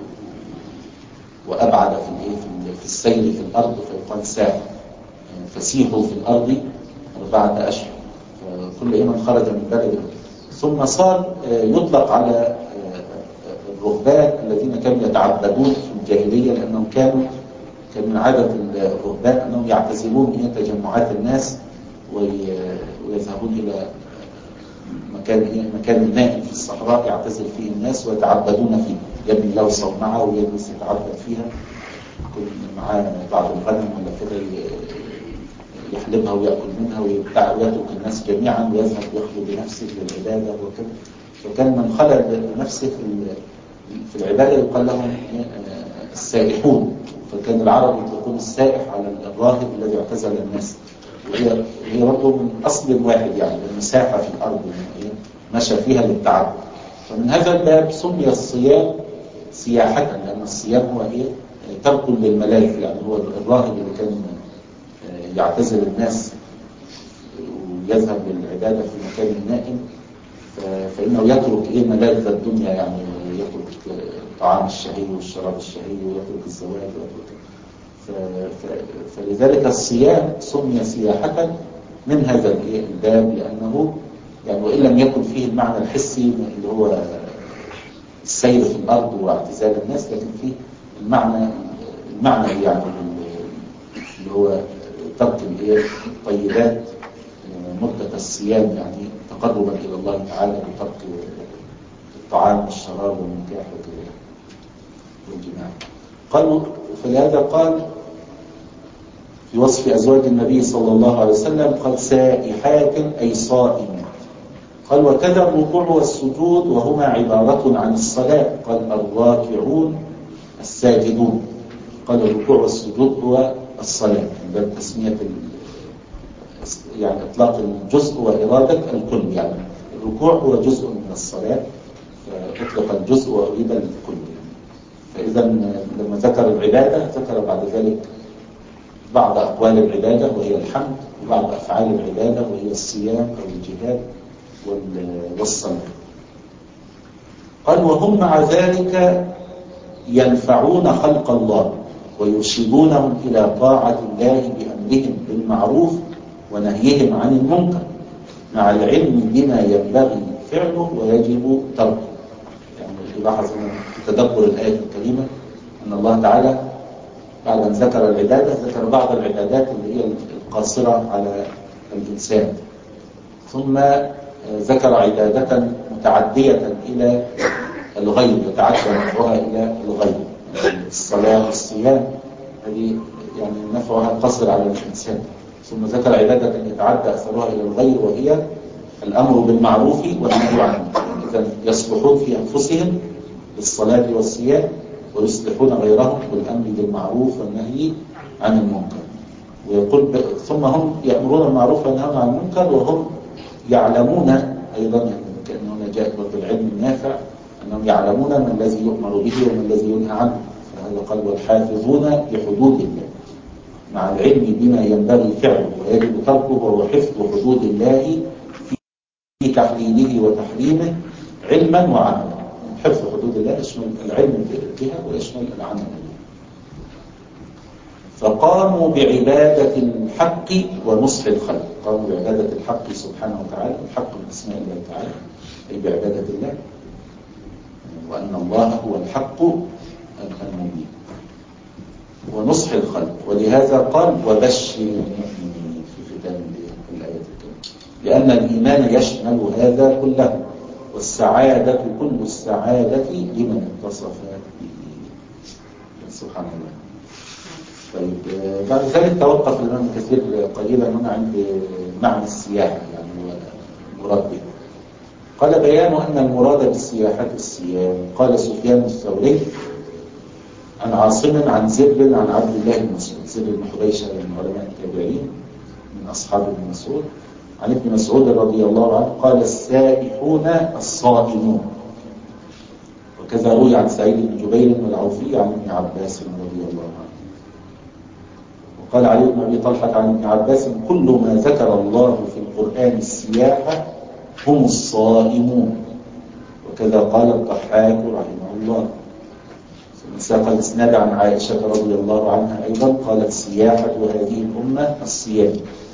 وأبعد في الإيه في السير في الأرض، فيقال ساحة. فسيحوا في الأرض أربعة أشهر، كل من خرج من بلده. ثم صار يطلق على الرهبان الذين كانوا يتعبدون في الجاهلية، لأنهم كانوا كان من عادة الرهبان أنهم يعتزلون إلى تجمعات الناس ويذهبون إلى مكان مكان نائم في الصحراء يعتزل فيه الناس ويتعبدون فيه، يبني له صومعة ويجلس يتعبد فيها، يكون معاه بعض الغنم ولا كده يحلبها ويأكل منها ويترك الناس جميعا ويذهب يخلو بنفسه للعبادة وكذا. فكان من خلى بنفسه في العبادة يقال لهم السائحون. فكان العرب يطلقون السائح على الراهب الذي اعتزل الناس، وهي هي برضه من أصل واحد، يعني المساحة في الأرض مشى فيها للتعبد. فمن هذا الباب سمي الصيام سياحة، لأن الصيام هو إيه ترك للملاذ. يعني هو الراهب اللي كان يعتزل الناس ويذهب للعبادة في مكان نائم، فإنه يترك إيه ملاذ الدنيا، يعني يترك الطعام الشهي والشراب الشهي ويترك الزواج ويترك. فلذلك الصيام سمي سياحة من هذا الباب، لأنه يعني وإن لم يكن فيه المعنى الحسي اللي هو السير في الأرض واعتزال الناس، لكن فيه المعنى المعنى يعني اللي هو ترك الطيبات مدة الصيام، يعني تقربا إلى الله تعالى بترك الطعام والشراب والنكاح والجماع. قالوا فلهذا قال في وصف أزواج النبي صلى الله عليه وسلم قال سائحات أي صائمات. قال وكذا الركوع والسجود وهما عبارة عن الصلاة. قال الراكعون الساجدون. قال الركوع والسجود هو الصلاة، بل تسمية يعني إطلاق الجزء وإرادة الكل. يعني الركوع هو جزء من الصلاة فأطلق الجزء وأريد الكل. فإذا لما ذكر العبادة ذكر بعد ذلك بعض أقوال العبادة وهي الحمد، وبعض أفعال العبادة وهي الصيام أو الجهاد والصلاة. قال وهم مع ذلك ينفعون خلق الله ويرشدونهم إلى طاعة الله بأمرهم بالمعروف ونهيهم عن المنكر، مع العلم بما ينبغي فعله ويجب تركه. يعني يلاحظ في تدبر الآية الكريمة أن الله تعالى بعد أن ذكر العبادة ذكر بعض العبادات اللي هي القاصرة على الإنسان، ثم ذكر عبادة متعدية إلى الغير، يتعدى نفعها إلى الغير. الصلاة والصيام هذه يعني نفعها قصر على الإنسان، ثم ذكر عبادة يتعدى أثرها إلى الغير وهي الأمر بالمعروف والنهي عن المنكر. إذا يصلحون في أنفسهم بالصلاة والصيام ويصلحون غيرهم بالأمر بالمعروف والنهي عن المنكر. ويقول ثم هم يأمرون بالمعروف وينهون عن المنكر وهم يعلمون أيضا، يعني كأنه جاء بالعلم النافع أنهم يعلمون ما الذي يؤمر به وما الذي ينهى عنه. فهذا قال والحافظون لحدود الله، مع العلم بما ينبغي فعله ويجب تركه، وهو حفظ حدود الله في تحليله وتحريمه علما وعملا. حفظ حدود الله يشمل العلم بها ويشمل العمل بها. فقاموا بعبادة الحق ونصح الخلق. قاموا بعبادة الحق سبحانه وتعالى، الحق من اسماء الله تعالى أي بعبادة الله، وأن الله هو الحق المبين، ونصح الخلق. ولهذا قال وبشر المؤمنين في ختام الآية الكريمة، لأن الإيمان يشمل هذا كله، والسعادة كل السعادة لمن اتصف به. سبحان الله. طيب بعد ذلك توقف الإمام كثير قليلا هنا عند معنى السياحة، يعني المراد به. قال بيان أن المراد بالسياحة الصيام. قال سفيان الثوري عن عاصم عن زر عن عبد الله بن مسعود. زر بن حبيشة من علماء التابعين من أصحاب ابن مسعود، عن ابن مسعود رضي الله عنه قال السائحون الصائمون. وكذا روي عن سعيد بن جبير والعوفي عن ابن عباس رضي الله عنه. وقال علي بن أبي طلحة عن ابن عباس كل ما ذكر الله في القرآن السياحة هم الصائمون. وكذا قال الضحاك رحمه الله. ساق الإسناد عن عائشة رضي الله عنها أيضا قالت سياحة هذه الأمة الصيام.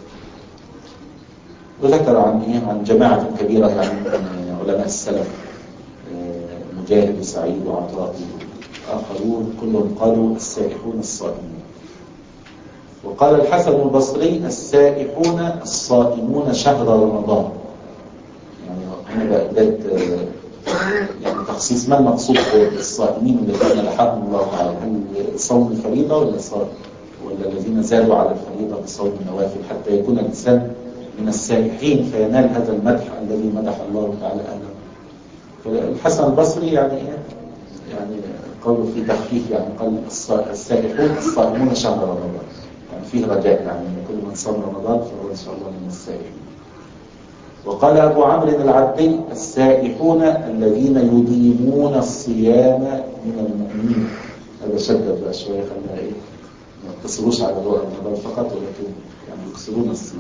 وذكر عن إيه عن جماعة كبيرة يعني من علماء السلف، مجاهد وسعيد وعطاء آخرون كلهم قالوا السائحون الصائمون. وقال الحسن البصري السائحون الصائمون شهر رمضان. يعني هنا بدأت يعني تخصيص ما المقصود بالصائمين الذين لحقهم الله تعالى، هل صوم الفريضة ولا صائم ولا الذين زادوا على الفريضة بصوم النوافل، حتى يكون الإنسان من السائحين فينال هذا المدح الذي مدح الله تعالى أهله. فالحسن البصري يعني يعني قوله في تخفيف، يعني قال السائحون الصائمون شهر رمضان، يعني فيه رجاء، يعني كل من صام رمضان فهو إن شاء الله من السائحين. وقال أبو عمرو العبدي السائحون الذين يديمون الصيام من المؤمنين هذا شدد بقى شوية، خلنا إيه ما يقتصروش على رؤى رمضان فقط، ولكن يعني يكسرون الصيام.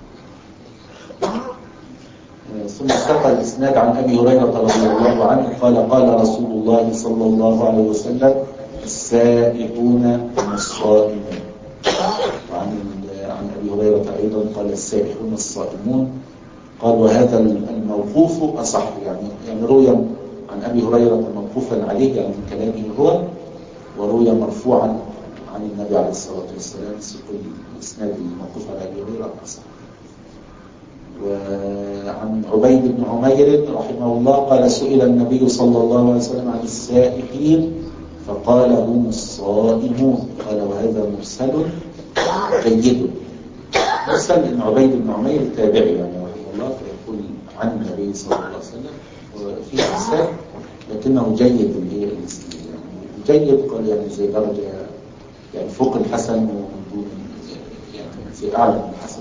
ثم استقى الإسناد عن أبي هريرة رضي الله عنه قال قال رسول الله صلى الله عليه وسلم السائحون هم الصائمون. وعن عن أبي هريرة أيضا قال السائحون الصائمون. قال وهذا الموقوف أصح، يعني يعني روي عن أبي هريرة موقوفا عليه يعني من كلامه هو، وروي مرفوعا عن النبي عليه الصلاة والسلام، كل الإسناد الموقوف على أبي هريرة أصح. وعن عبيد بن عمير رحمه الله قال سئل النبي صلى الله عليه وسلم عن السائحين فقال هم الصائمون. قال وهذا مرسل جيد. مرسل ان عبيد بن عمير تابعي يعني رحمه الله، فيقول عن النبي صلى الله عليه وسلم وفي مرسل لكنه جيد اللي يعني جيد، قال يعني زي درجه يعني فوق الحسن ومن يعني زي اعلى من الحسن.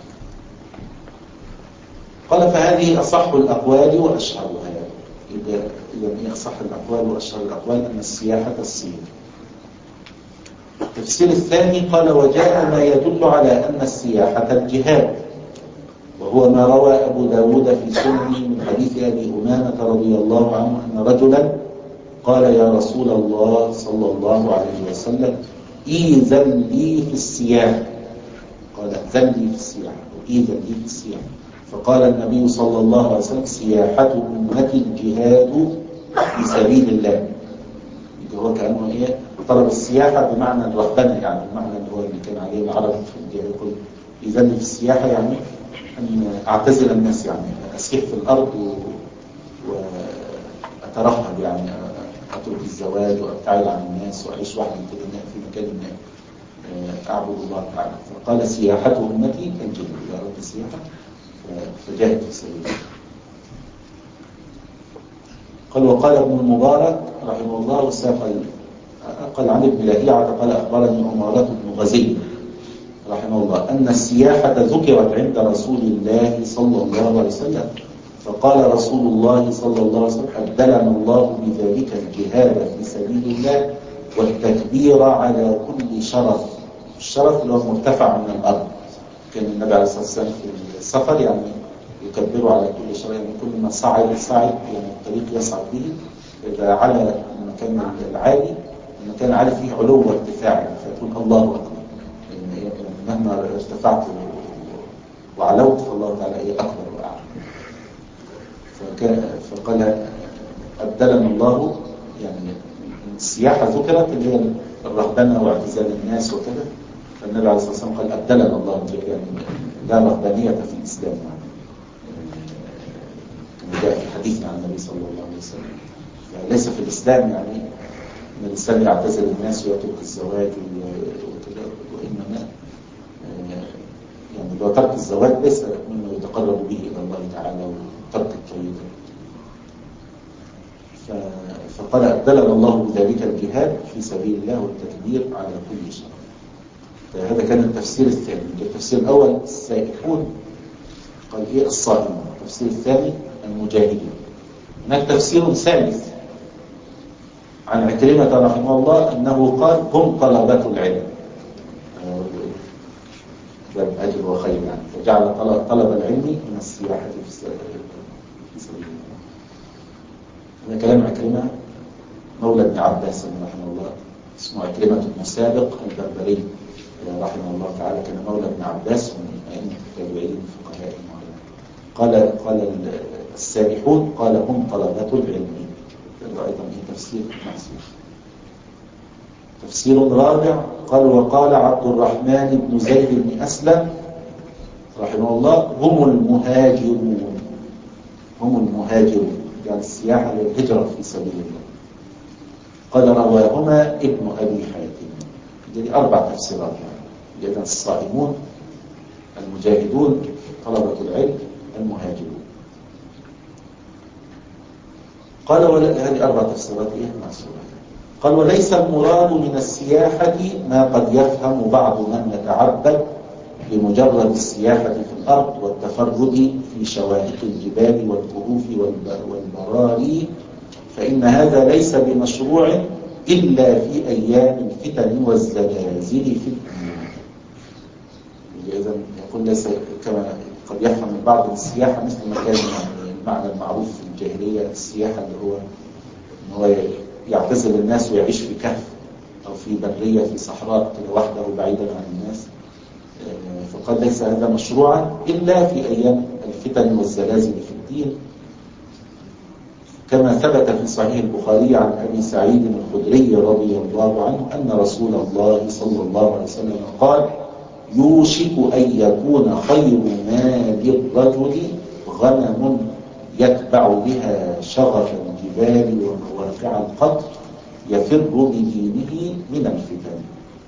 قال فهذه أصح الأقوال وأشهرها. إذا إذا أصح الأقوال وأشهر الأقوال أن السياحة الصين. التفسير الثاني قال وجاء ما يدل على أن السياحة الجهاد، وهو ما روى أبو داود في سننه من حديث أبي أمامة رضي الله عنه أن رجلا قال يا رسول الله صلى الله عليه وسلم إيذن لي في السياحة. قال إذن لي في السياحة وإيذن لي في السياحة. فقال النبي صلى الله عليه وسلم سياحة أمتي الجهاد في سبيل الله. هو كأنه إيه طلب السياحة بمعنى الرهبنة، يعني المعنى اللي هو اللي كان عليه العرب في الجهاد، يقول إذن في السياحة يعني أن أعتزل الناس، يعني أسيح في الأرض وأترهب، يعني أترك الزواج وأبتعد عن الناس وأعيش وحدي كده في مكان ما أعبد الله تعالى. فقال سياحة أمتي الجهاد، يا رب السياحة فجاهد في سبيل الله. قال وقال ابن المبارك رحمه الله وساق قال عن ابن لهيعة قال أخبرني عمارة بن غزي رحمه الله أن السياحة ذكرت عند رسول الله صلى الله عليه وسلم، فقال رسول الله صلى الله عليه وسلم أبدلنا الله بذلك الجهاد في سبيل الله والتكبير على كل شرف. الشرف اللي هو مرتفع من الأرض. كان النبي عليه الصلاة والسلام في السفر يعني يكبروا على كل شيء، يعني كل ما صعد صعد يعني الطريق يصعد به، إذا على المكان العالي المكان العالي فيه علو وارتفاع، فيقول الله أكبر. يعني مهما ارتفعت وعلوت فالله تعالى إيه أكبر وأعلى. فقال أبدلنا الله، يعني السياحة ذكرت اللي هي الرهبنة واعتزال الناس وكذا، فالنبي عليه الصلاة والسلام قال أبدلنا الله، يعني لا رهبانية في الإسلام، يعني كما جاء في حديث عن النبي صلى الله عليه وسلم. ليس في الإسلام يعني أن الإنسان يعتزل الناس ويترك الزواج وكذا، وإنما يعني لو ترك الزواج ليس مما يتقرب به إلى الله تعالى وترك الطريقة. فقال أبدلنا الله بذلك الجهاد في سبيل الله والتكبير على كل شر. فهذا كان التفسير الثاني. التفسير الأول السائحون، قال إيه الصائمون. التفسير الثاني المجاهدين. هناك تفسير ثالث عن عكرمة رحمه الله أنه قال هم طلبة العلم، باب أجر وخير، يعني فجعل طلب العلم من السياحة في سبيل الله. هذا كلام عكرمة مولى ابن عباس رحمه الله، اسمه عكرمة بن سابق البربري رحمه الله تعالى، كان مولى ابن عباس من أئمة التابعين الفقهاء المعلمين. قال قال السائحون قال هم طلبة العلم. هذا أيضا في تفسير محسوس. تفسير رابع قال وقال عبد الرحمن بن زيد بن أسلم رحمه الله هم المهاجرون. هم المهاجرون يعني السياحة والهجرة في سبيل الله. قال رواهما ابن أبي حاتم. دي أربع تفسيرات، يعني إذن الصائمون المجاهدون طلبة العلم المهاجرون. قال هذه أربع تفسيرات إيه معصورة. قال وليس المراد من السياحة ما قد يفهم بعض من يتعبد بمجرد السياحة في الأرض والتفرد في شواهق الجبال والكهوف والبراري، فإن هذا ليس بمشروع إلا في أيام الفتن والزلازل في الدين. إذا يقول ليس كما قد يفهم البعض السياحة مثل ما كان يعني المعنى المعروف في الجاهلية، السياحة اللي هو إن هو يعتزل الناس ويعيش في كهف أو في برية في صحراء لوحده بعيدا عن الناس. فقال ليس هذا مشروعا إلا في أيام الفتن والزلازل في الدين، كما ثبت في صحيح البخاري عن أبي سعيد الخدري رضي الله عنه أن رسول الله صلى الله عليه وسلم قال: يوشك أن يكون خير مال الرجل غنم يتبع بها شغف الجبال ومواقع القطر يفر بدينه من الفتن.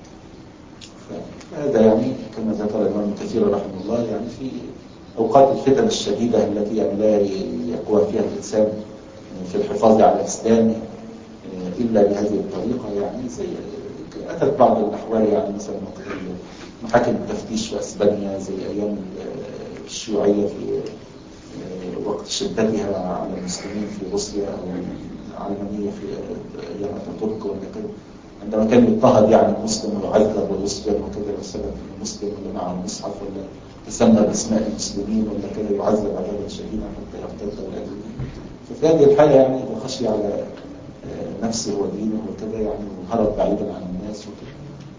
هذا يعني كما ذكر الإمام كثير رحمه الله يعني في أوقات الفتن الشديدة التي يعني لا يقوى فيها الإنسان في الحفاظ على إسلامه إلا بهذه الطريقة، يعني زي أتت بعض الأحوال يعني مثلا محاكم التفتيش في أسبانيا زي أيام الشيوعية في وقت شدتها على المسلمين في روسيا أو العلمانية في أيام أتاتورك وكذا، عندما كان يضطهد يعني المسلم ويعذب ويسجن وكذا بسبب المسلم اللي معه المصحف ولا تسمى باسماء المسلمين ولا كذا يعذب عذابا شديدا حتى يرتد ولا ففي هذه الحالة يعني إذا خشي على نفسه ودينه وكذا يعني وهرب بعيدا عن الناس وكذا.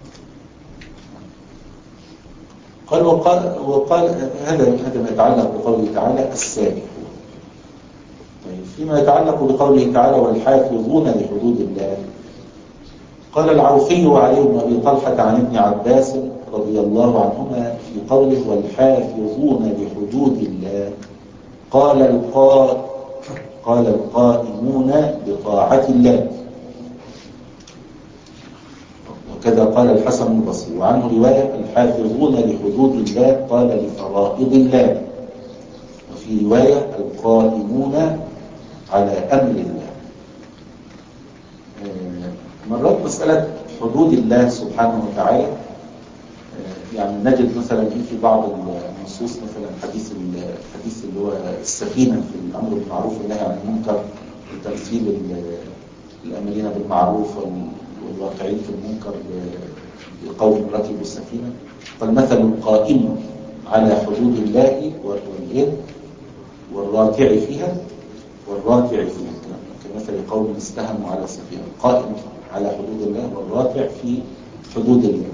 قال وقال, وقال هذا هذا ما يتعلق بقوله تعالى السابقون. طيب فيما يتعلق بقوله تعالى والحافظون لحدود الله، قال العوفي وعلي بن أبي طلحة عن ابن عباس رضي الله عنهما في قوله والحافظون لحدود الله قال القائل قال القائمون بطاعة الله، وكذا قال الحسن البصري. وعنه رواية الحافظون لحدود الله قال لفرائض الله، وفي رواية القائمون على أمر الله. مرات مسألة حدود الله سبحانه وتعالى يعني نجد مثلا في بعض النصوص مثلا حديث الحديث اللي هو السكينة في الأمر بالمعروف والنهي عن المنكر وتمثيل الأمرين بالمعروف والواقعين في المنكر بقول ركب السفينة. قال مثل القائم على حدود الله والراكع فيها والراكع فيها كمثل قوم استهموا على سفينة. القائم على حدود الله والراكع في حدود الله.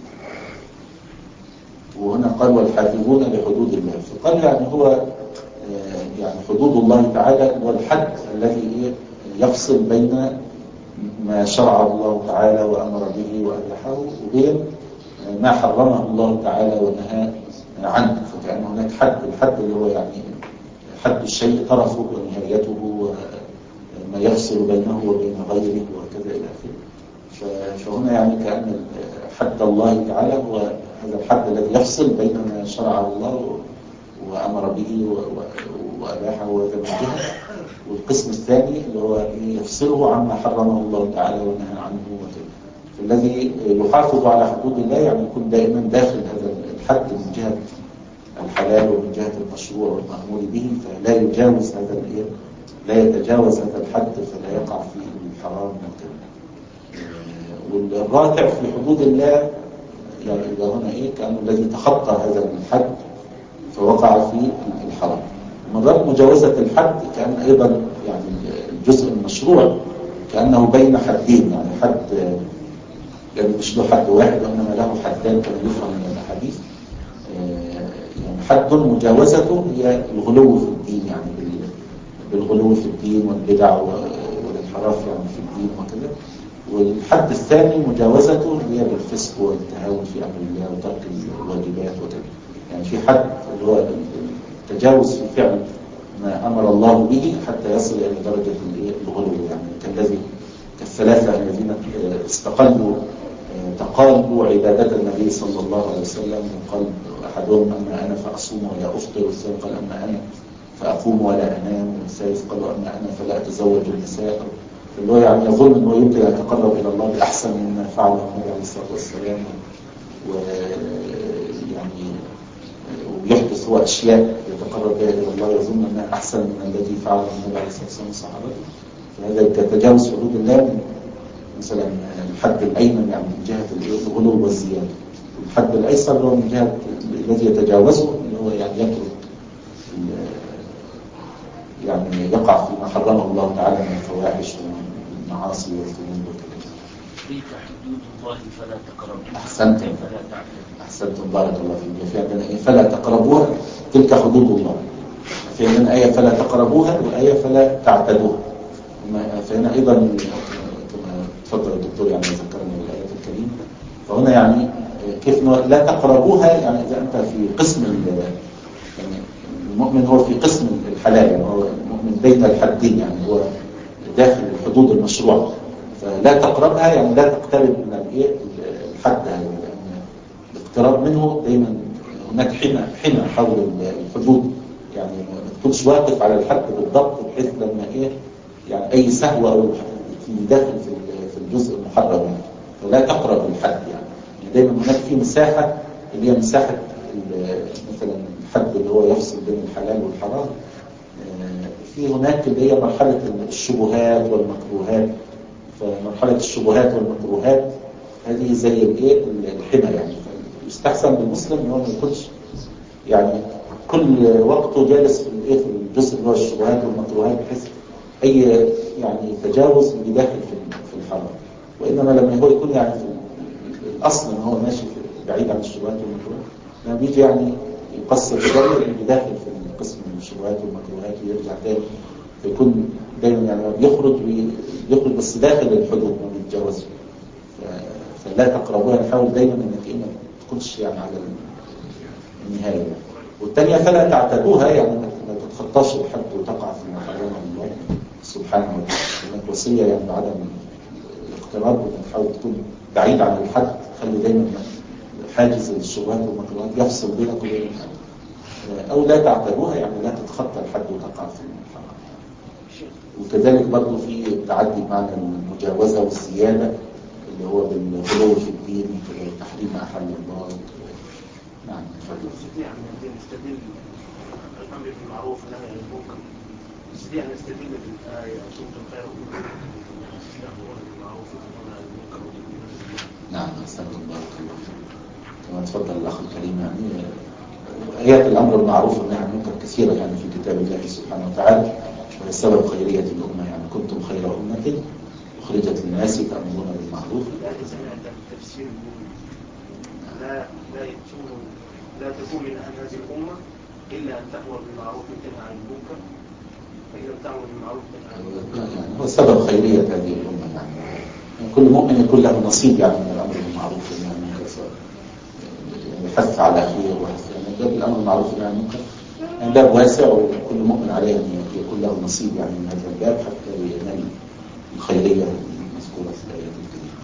وهنا قال والحافظون لحدود الله، فقال يعني هو يعني حدود الله تعالى هو الحد الذي يفصل بين ما شرع الله تعالى وأمر به وأباحه وبين ما حرمه الله تعالى ونهى عنه. فكأن هناك حد، الحد اللي هو يعني حد الشيء طرفه ونهايته وما يفصل بينه وبين غيره وكذا إلى آخره. فهنا يعني كأن حد الله تعالى هو هذا الحد الذي يفصل بين ما شرعه الله وأمر به وأباحه وهذا من جهة، والقسم الثاني اللي هو يفصله عما حرمه الله تعالى ونهى عنه وكذا. فالذي يحافظ على حدود الله يعني يكون دائما داخل هذا الحد من جهة الحلال ومن جهة المشروع والمأمور به، فلا يجاوز هذا الايه لا يتجاوز هذا الحد فلا يقع فيه الحرام وكذا. والراكع في حدود الله يعني إذا هنا إيه كأنه الذي تخطى هذا الحد فوقع في الحرام. مرات مجاوزة الحد كأن أيضا يعني الجزء المشروع كأنه بين حدين، يعني حد يعني مش له حد واحد وإنما له حدان كما يفهم من الحديث. يعني حد مجاوزته هي الغلو في الدين، يعني بالغلو في الدين والبدع والانحراف يعني في الدين وكذا. والحد الثاني مجاوزته هي بالفسق والتهاون في أمر الله وترك الواجبات وكذا. يعني في حد اللي هو التجاوز في فعل ما أمر الله به حتى يصل إلى درجة الغلو، يعني كالذي كالثلاثة الذين استقلوا تقالوا عبادة النبي صلى الله عليه وسلم، وقال أحدهم أما أنا فأصوم ولا أفطر، والثاني قال أما أنا فأقوم ولا أنام، والثالث قال أما أنا فلا أتزوج النساء. اللي هو يعني يظن أنه يمكن أن يتقرب إلى الله بأحسن مما فعله النبي عليه الصلاة والسلام، ويعني ويحدث هو أشياء يتقرب بها إلى الله يظن أنها أحسن من الذي فعله النبي عليه الصلاة والسلام وصحابته. فهذا كتجاوز حدود الله مثلا الحد الأيمن يعني من جهة الغلو والزيادة، والحد الأيسر هو من جهة الذي يتجاوزه اللي هو يعني يترك يعني يقع فيما حرمه الله تعالى من الفواحش والمعاصي والذنوب وكذا. تلك حدود الله فلا تقربوها. أحسنتم فلا تعتدوا. أحسنتم بارك الله فيك. في عندنا إيه؟ فلا تقربوها تلك حدود الله. في عندنا آية فلا تقربوها وآية فلا تعتدوها. فهنا أيضا كما تفضل الدكتور يعني ذكرنا بالآيات الكريمة. فهنا يعني كيف لا تقربوها يعني إذا أنت في قسم يعني المؤمن هو في قسم الحلال، يعني هو المؤمن بين الحدين، يعني هو داخل الحدود المشروعة، فلا تقربها يعني لا تقترب من الايه الحد، يعني الاقتراب منه دايما هناك حمى حمى حول الحدود، يعني ما تكونش واقف على الحد بالضبط بحيث لما ايه يعني اي سهوه او داخل في في الجزء المحرم، يعني فلا تقرب الحد، يعني دايما هناك في مساحه اللي هي مساحه مثلا الحد اللي هو يفصل بين الحلال والحرام، في هناك اللي هي مرحله الشبهات والمكروهات. فمرحله الشبهات والمكروهات هذه زي الايه الحمى، يعني يستحسن بالمسلم ان هو ما يكونش يعني كل وقته جالس في الايه في الجزء اللي هو الشبهات والمكروهات، بحيث اي يعني تجاوز بداخل في في الحرام. وانما لما هو يكون يعني في الاصل ان هو ماشي بعيد عن الشبهات والمكروهات، لما بيجي يعني يقصر شويه بداخل في قسم الشبهات والمكروهات ويرجع تاني، فيكون دايما يعني بيخرج بيخرج بس داخل الحدود ما بيتجاوزش. فلا تقربوها، نحاول دايما انك ايه ما تكونش يعني على النهايه يعني. والثانيه فلا تعتدوها، يعني ما تتخطاش الحد وتقع في ما حرمه الله سبحانه وتعالى. هناك وصيه يعني بعدم الاقتراب، وانك تحاول تكون بعيد عن الحد، خلي دايما حاجز الشبهات والمكروهات يفصل بينك وبين الحد. او لا تعتدوها يعني لا تتخطى الحد وتقع في الحرام. وكذلك برضو في تعدي معنى المجاوزه والزياده اللي هو بالغلو في الدين وتحريم ما احل الله. نعم تفضل. نستطيع ان نستدل الامر بالمعروف والنهي عن المنكر، نستطيع ان نستدل بالايه كنتم خير امه تأمرون بالمعروف وتنهون عن المنكر وتؤمنون بالله. نعم احسنتم بارك الله فيكم. كما تفضل الاخ الكريم، يعني ايات الامر بالمعروف والنهي عن المنكر كثيره يعني في كتاب الله سبحانه وتعالى، وهي سبب خيريه الامه. يعني كنتم خير امه أخرجت للناس تأمرون بالمعروف. لا سمعت التفسير لا لا يكون لا تكون من أهل هذه الأمة إلا أن تأمر بالمعروف وتنهى عن المنكر، فإن لم تأمر بالمعروف وتنهى عن المنكر يعني هو سبب خيرية هذه الأمة. يعني, يعني كل مؤمن يكون له نصيب يعني من الأمر بالمعروف والنهي عن المنكر، يعني الحث على خير وحث يعني باب الأمر بالمعروف والنهي عن المنكر يعني باب واسع، وكل مؤمن عليه أن يكون له نصيب يعني من هذا الباب حتى ينال الخيرية المذكورة في الآيات الكريمة.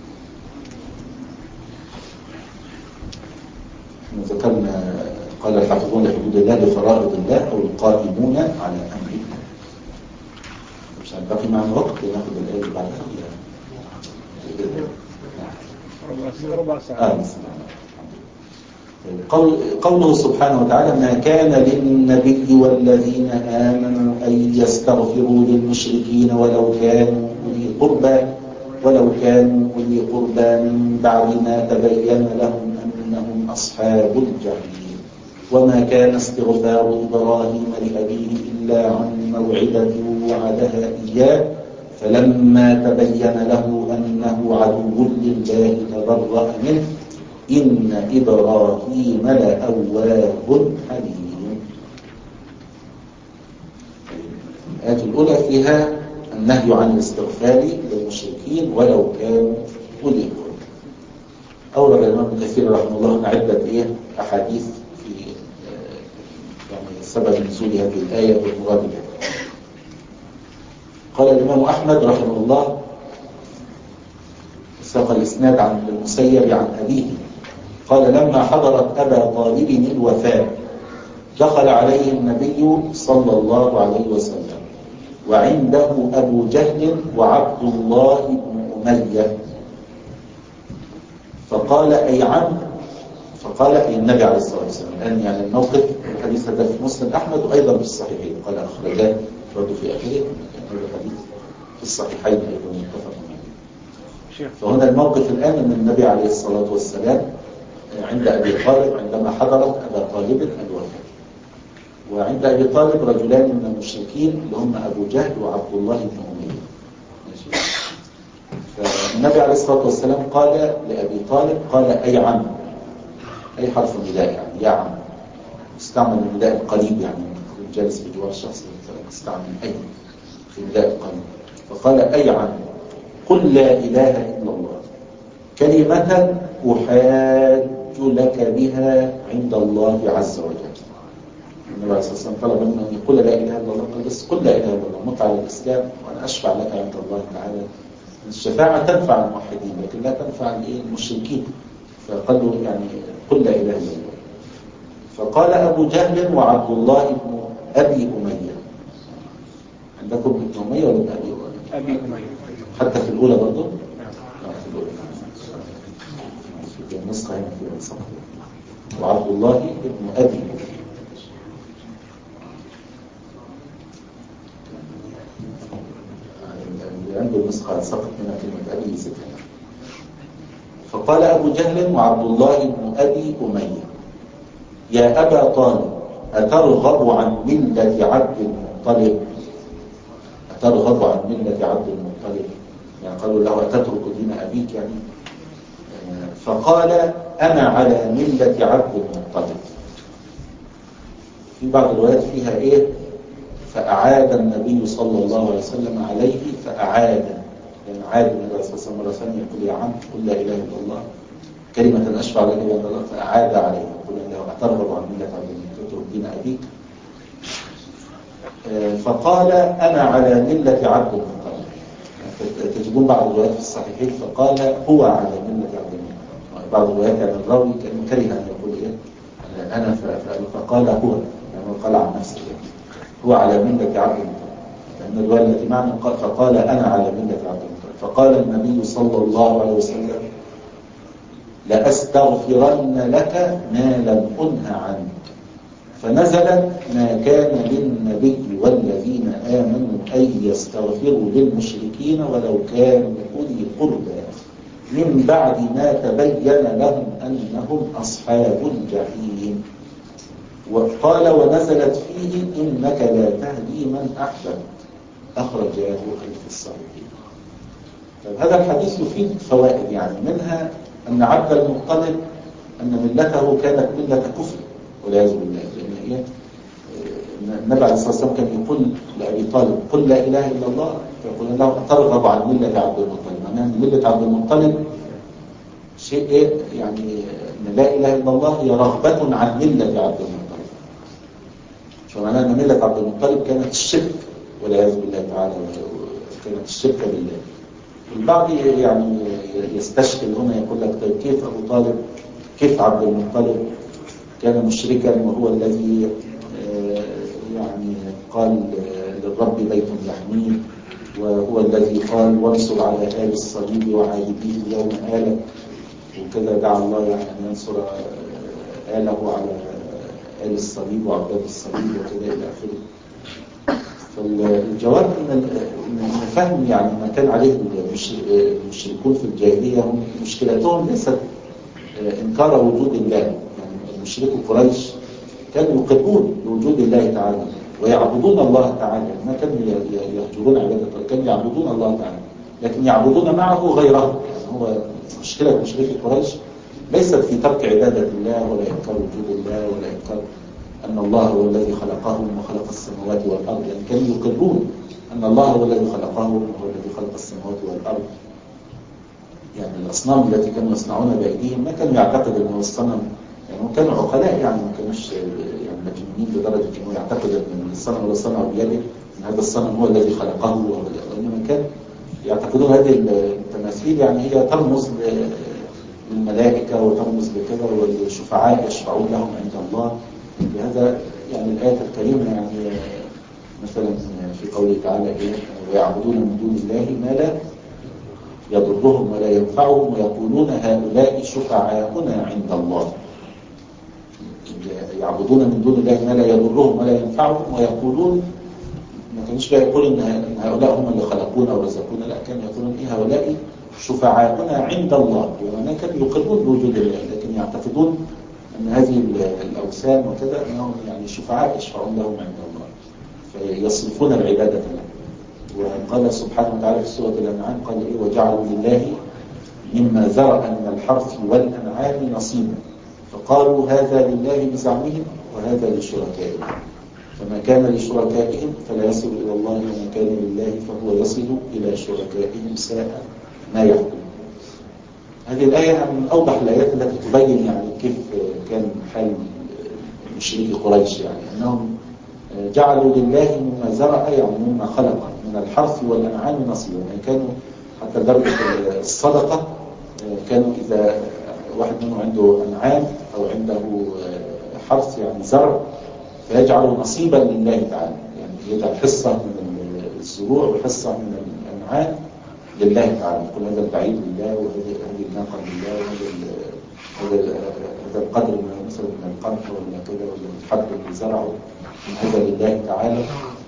ذكرنا قال الحافظون لحدود الله لفرائض الله أو القائمون على أمر الله. مش هنبقي معنا وقت لناخد الآية اللي بعدها ولا ربع ساعة؟ آه قول قوله سبحانه وتعالى ما كان للنبي والذين آمنوا أن يستغفروا للمشركين ولو كانوا أولي قربى ولو كانوا أولي قربى من بعد ما تبين لهم أنهم أصحاب الجحيم وما كان استغفار إبراهيم لأبيه إلا عن موعدة وعدها إياه فلما تبين له أنه عدو لله تبرأ منه إن إبراهيم لأواه حليم. الآية الأولى فيها النهي عن الاستغفار للمشركين ولو كانوا أولي قربى. أورد الإمام كثير رحمه الله عدة إيه أحاديث في يعني سبب نزول هذه الآية والمراد بها. قال الإمام أحمد رحمه الله ساق الإسناد عن المسيب عن أبيه قال لما حضرت أبا طالب الوفاة دخل عليه النبي صلى الله عليه وسلم وعنده أبو جهل وعبد الله بن أمية فقال أي عم فقال أي النبي عليه الصلاة والسلام. الآن يعني الموقف الحديث هذا في مسلم أحمد وأيضا في الصحيحين قال أخرجاه برضو في آخره هذا الحديث في الصحيحين أيضا متفق عليه. فهنا الموقف الآن أن النبي عليه الصلاة والسلام عند أبي طالب عندما حضرت أبا طالب الوفاة، وعند أبي طالب رجلان من المشركين اللي هم أبو جهل وعبد الله بن أمية. فالنبي عليه الصلاة والسلام قال لأبي طالب قال أي عم، أي حرف نداء يعني يا عم، استعمل النداء القريب يعني جالس بجوار الشخص استعمل أي في نداء القريب، فقال أي عم قل لا إله إلا الله كلمة أحاج لك بها عند الله عز وجل. النبي عليه الصلاة والسلام طلب منه أن يقول لا إله إلا الله، قال بس قل لا إله إلا الله مت على الإسلام وأنا أشفع لك عند الله تعالى. الشفاعة تنفع الموحدين لكن لا تنفع المشركين، فقال له يعني قل لا إله إلا الله. فقال أبو جهل وعبد الله بن أبي أمية، عندكم ابن أمية ولا ابن أبي أمية؟ أبي أمية حتى في الأولى برضه؟ نعم في الأولى. في النسخة هنا في الصفحة وعبد الله بن أبي أمية. عنده النسخة سقط منها كلمة أبي ستة. فقال أبو جهل وعبد الله بن أبي أمية يا أبا طالب أترغب عن ملة عبد المطلب؟ أترغب عن ملة عبد المطلب يعني قالوا له أتترك دين أبيك يعني. فقال أنا على ملة عبد المطلب. في بعض الروايات فيها إيه فأعاد النبي صلى الله عليه وسلم عليه فأعاد يعني عاد النبي صلى الله عليه وسلم مرة ثانية يقول يا عم قل لا إله إلا الله كلمة أشفع لك عند الله، فأعاد عليه يقول له أترغب عن ملة عبد المطلب تترك دين أبيك؟ فقال أنا على ملة عبد المطلب. تجدون بعض الروايات في الصحيحين فقال هو على ملة عبد المطلب. بعض الروايات يعني الراوي كان كره أن يقول إيه أنا فقال هو يعني قال عن نفسه هو على ملة عبد المطلب، لأن الرواية التي معنا فقال أنا على ملة عبد المطلب. فقال النبي صلى الله عليه وسلم لأستغفرن لك ما لم أنه عنك. فنزلت ما كان للنبي والذين آمنوا أن يستغفروا للمشركين ولو كانوا أولي قربى من بعد ما تبين لهم أنهم أصحاب الجحيم. وقال ونزلت فيه إنك لا تهدي من أحببت أخرجاه في الصحيحين. هذا الحديث يفيد فوائد يعني منها أن عبد المطلب أن ملته كانت ملة كفر والعياذ بالله، لأن هي النبي عليه الصلاة والسلام كان يقول لأبي طالب قل لا إله إلا الله، فيقول له أترغب عن ملة عبد المطلب، معناها أن ملة عبد المطلب شيء إيه يعني أن لا إله إلا الله هي رغبة عن ملة عبد المطلب، فمعناها أن ملة عبد المطلب كانت الشرك والعياذ بالله تعالى، كانت الشرك بالله. البعض يعني يستشكل هنا يقول لك طيب كيف أبو طالب كيف عبد المطلب كان مشركا وهو الذي يعني قال للرب بيت يحميه، وهو الذي قال وانصر على آل الصليب وعابديه اليوم آله، وكذا دعا الله يعني أن ينصر آله على آل الصليب وعباد الصليب وكذا إلى آخره. فالجواب ان فهم يعني ما كان عليه المشركون في الجاهليه هم مشكلتهم ليست انكار وجود الله، يعني المشركو قريش كانوا يقرون بوجود الله تعالى ويعبدون الله تعالى، ما كانوا يهجرون عباده الله، كانوا يعبدون الله تعالى لكن يعبدون معه غيره. يعني هو مشكله مشركي قريش ليست في ترك عباده الله ولا انكار وجود الله ولا انكار أن الله هو الذي خلقهم وخلق السماوات والأرض، يعني كانوا يقرون أن الله هو الذي خلقهم وهو الذي خلق السماوات والأرض. يعني الأصنام التي كانوا يصنعونها بأيديهم ما كانوا يعتقد أنه الصنم، يعني كانوا عقلاء يعني ما كانوش يعني مجنونين لدرجة أنه يعتقد أن الصنم ولا صنع بيده أن هذا الصنم هو الذي خلقه، وإنما كان يعتقدون هذه التماثيل يعني هي ترمز للملائكة وترمز لكذا والشفعاء يشفعون لهم عند الله. بهذا يعني الآية الكريمة يعني مثلا في قوله تعالى إيه ويعبدون من دون الله ما لا يضرهم ولا ينفعهم ويقولون هؤلاء شفعاؤنا عند الله. يعبدون من دون الله ما لا يضرهم ولا ينفعهم ويقولون، ما كانش بقى يقول إن هؤلاء هم اللي خلقونا ورزقونا، لا كانوا يقولون إيه هؤلاء شفعاؤنا عند الله، يعني كانوا يقرون بوجود الله لكن يعتقدون أن هذه الأوثان وكذا أنهم يعني شفعاء يشفعون لهم عند الله فيصرفون العبادة له. وقال سبحانه وتعالى في سورة الأنعام قال إيه وجعلوا لله مما ذرأ من الحرث والأنعام نصيبا فقالوا هذا لله بزعمهم وهذا لشركائهم فما كان لشركائهم فلا يصل إلى الله وما كان لله فهو يصل إلى شركائهم ساء ما يحكم. هذه الآية من أوضح الآيات التي تبين يعني كيف كان حال مشركي قريش، يعني أنهم جعلوا لله مما زرع يعني مما خلق من الحرث والأنعام نصيبا، يعني كانوا حتى درجة الصدقة كانوا إذا واحد منهم عنده أنعام أو عنده حرث يعني زرع فيجعل نصيبا لله تعالى، يعني يجعل حصة من الزروع وحصة من الأنعام لله تعالى، يقول هذا البعيد لله وهذه الناقة لله وهذا هذا القدر مثلا من القمح ولا كذا ولا الحب اللي زرعه هذا لله تعالى.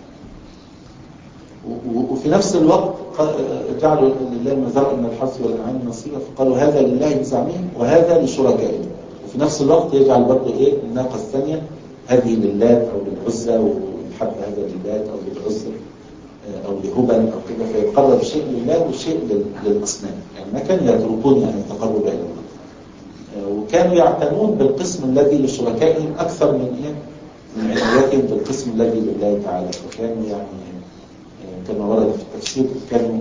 وفي نفس الوقت جعلوا لله ما زرع من الحرث والأنعام نصيبا فقالوا هذا لله بزعمهم وهذا لشركائهم. وفي نفس الوقت يجعل برضه ايه الناقة الثانية هذه للات أو للعزى والحب هذا للات أو للعزى أو لهبل أو كده فيتقرب شيء لله وشيء للأصنام، يعني ما كانوا يتركون يعني التقرب إلى الله. وكانوا يعتنون بالقسم الذي لشركائهم أكثر من إيه من عنايتهم بالقسم الذي لله تعالى. فكانوا يعني كما ورد في التفسير كانوا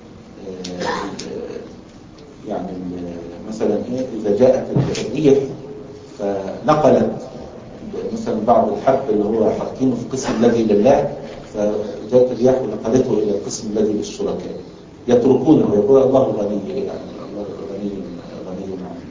يعني مثلا إيه إذا جاءت الريح فنقلت مثلا بعض الحب اللي هو حاطينه في القسم الذي لله فجاءت الرياح ونقلته إلى القسم الذي للشركاء يتركونه ويقول الله غني يعني الله غني غني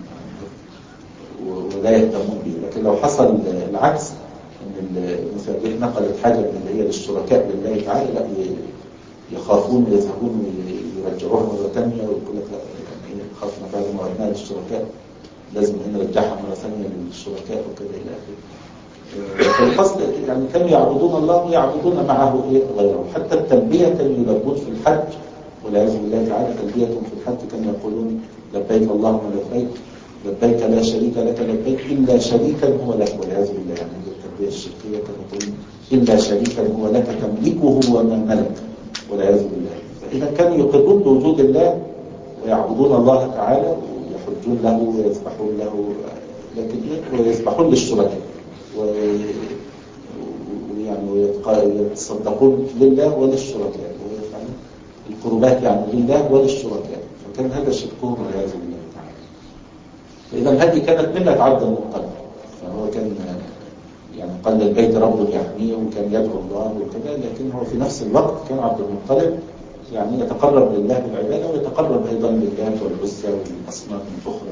ولا يهتمون به. لكن لو حصل العكس ان مثلا نقلت حاجه من اللي هي للشركاء لله تعالى لا يخافون ويذهبون ويرجعوها مره ثانيه ويقول لك يعني خافنا بعد ما ردناها للشركاء لازم نرجعها مره ثانيه للشركاء وكذا الى اخره. فالقصد يعني كانوا يعبدون الله ويعبدون معه ايه غيره. حتى التلبيه كانوا يلبون في الحج والعياذ بالله تعالى تلبيتهم في الحج كانوا يقولون لبيك اللهم لبيك لبيك لا شريك لك لبيك إلا شريكا هو لك والعياذ بالله. يعني التربية الشركية كانوا يقولون إلا شريكا هو لك تملكه وما ملك والعياذ بالله. فإذا كانوا يقرون بوجود الله ويعبدون الله تعالى ويحجون له ويذبحون له لكن ويذبحون للشركاء ويعني ويتصدقون لله وللشركاء ويفعلون القربات يعني لله وللشركاء. فكان هذا شركهم والعياذ بالله. فإذا هذه كانت ملة عبد المطلب، فهو كان يعني قال البيت رب يحميه وكان يدعو الله وكذا، لكن هو في نفس الوقت كان عبد المطلب يعني يتقرب لله بالعبادة ويتقرب أيضا لله والعزى والأصنام الأخرى.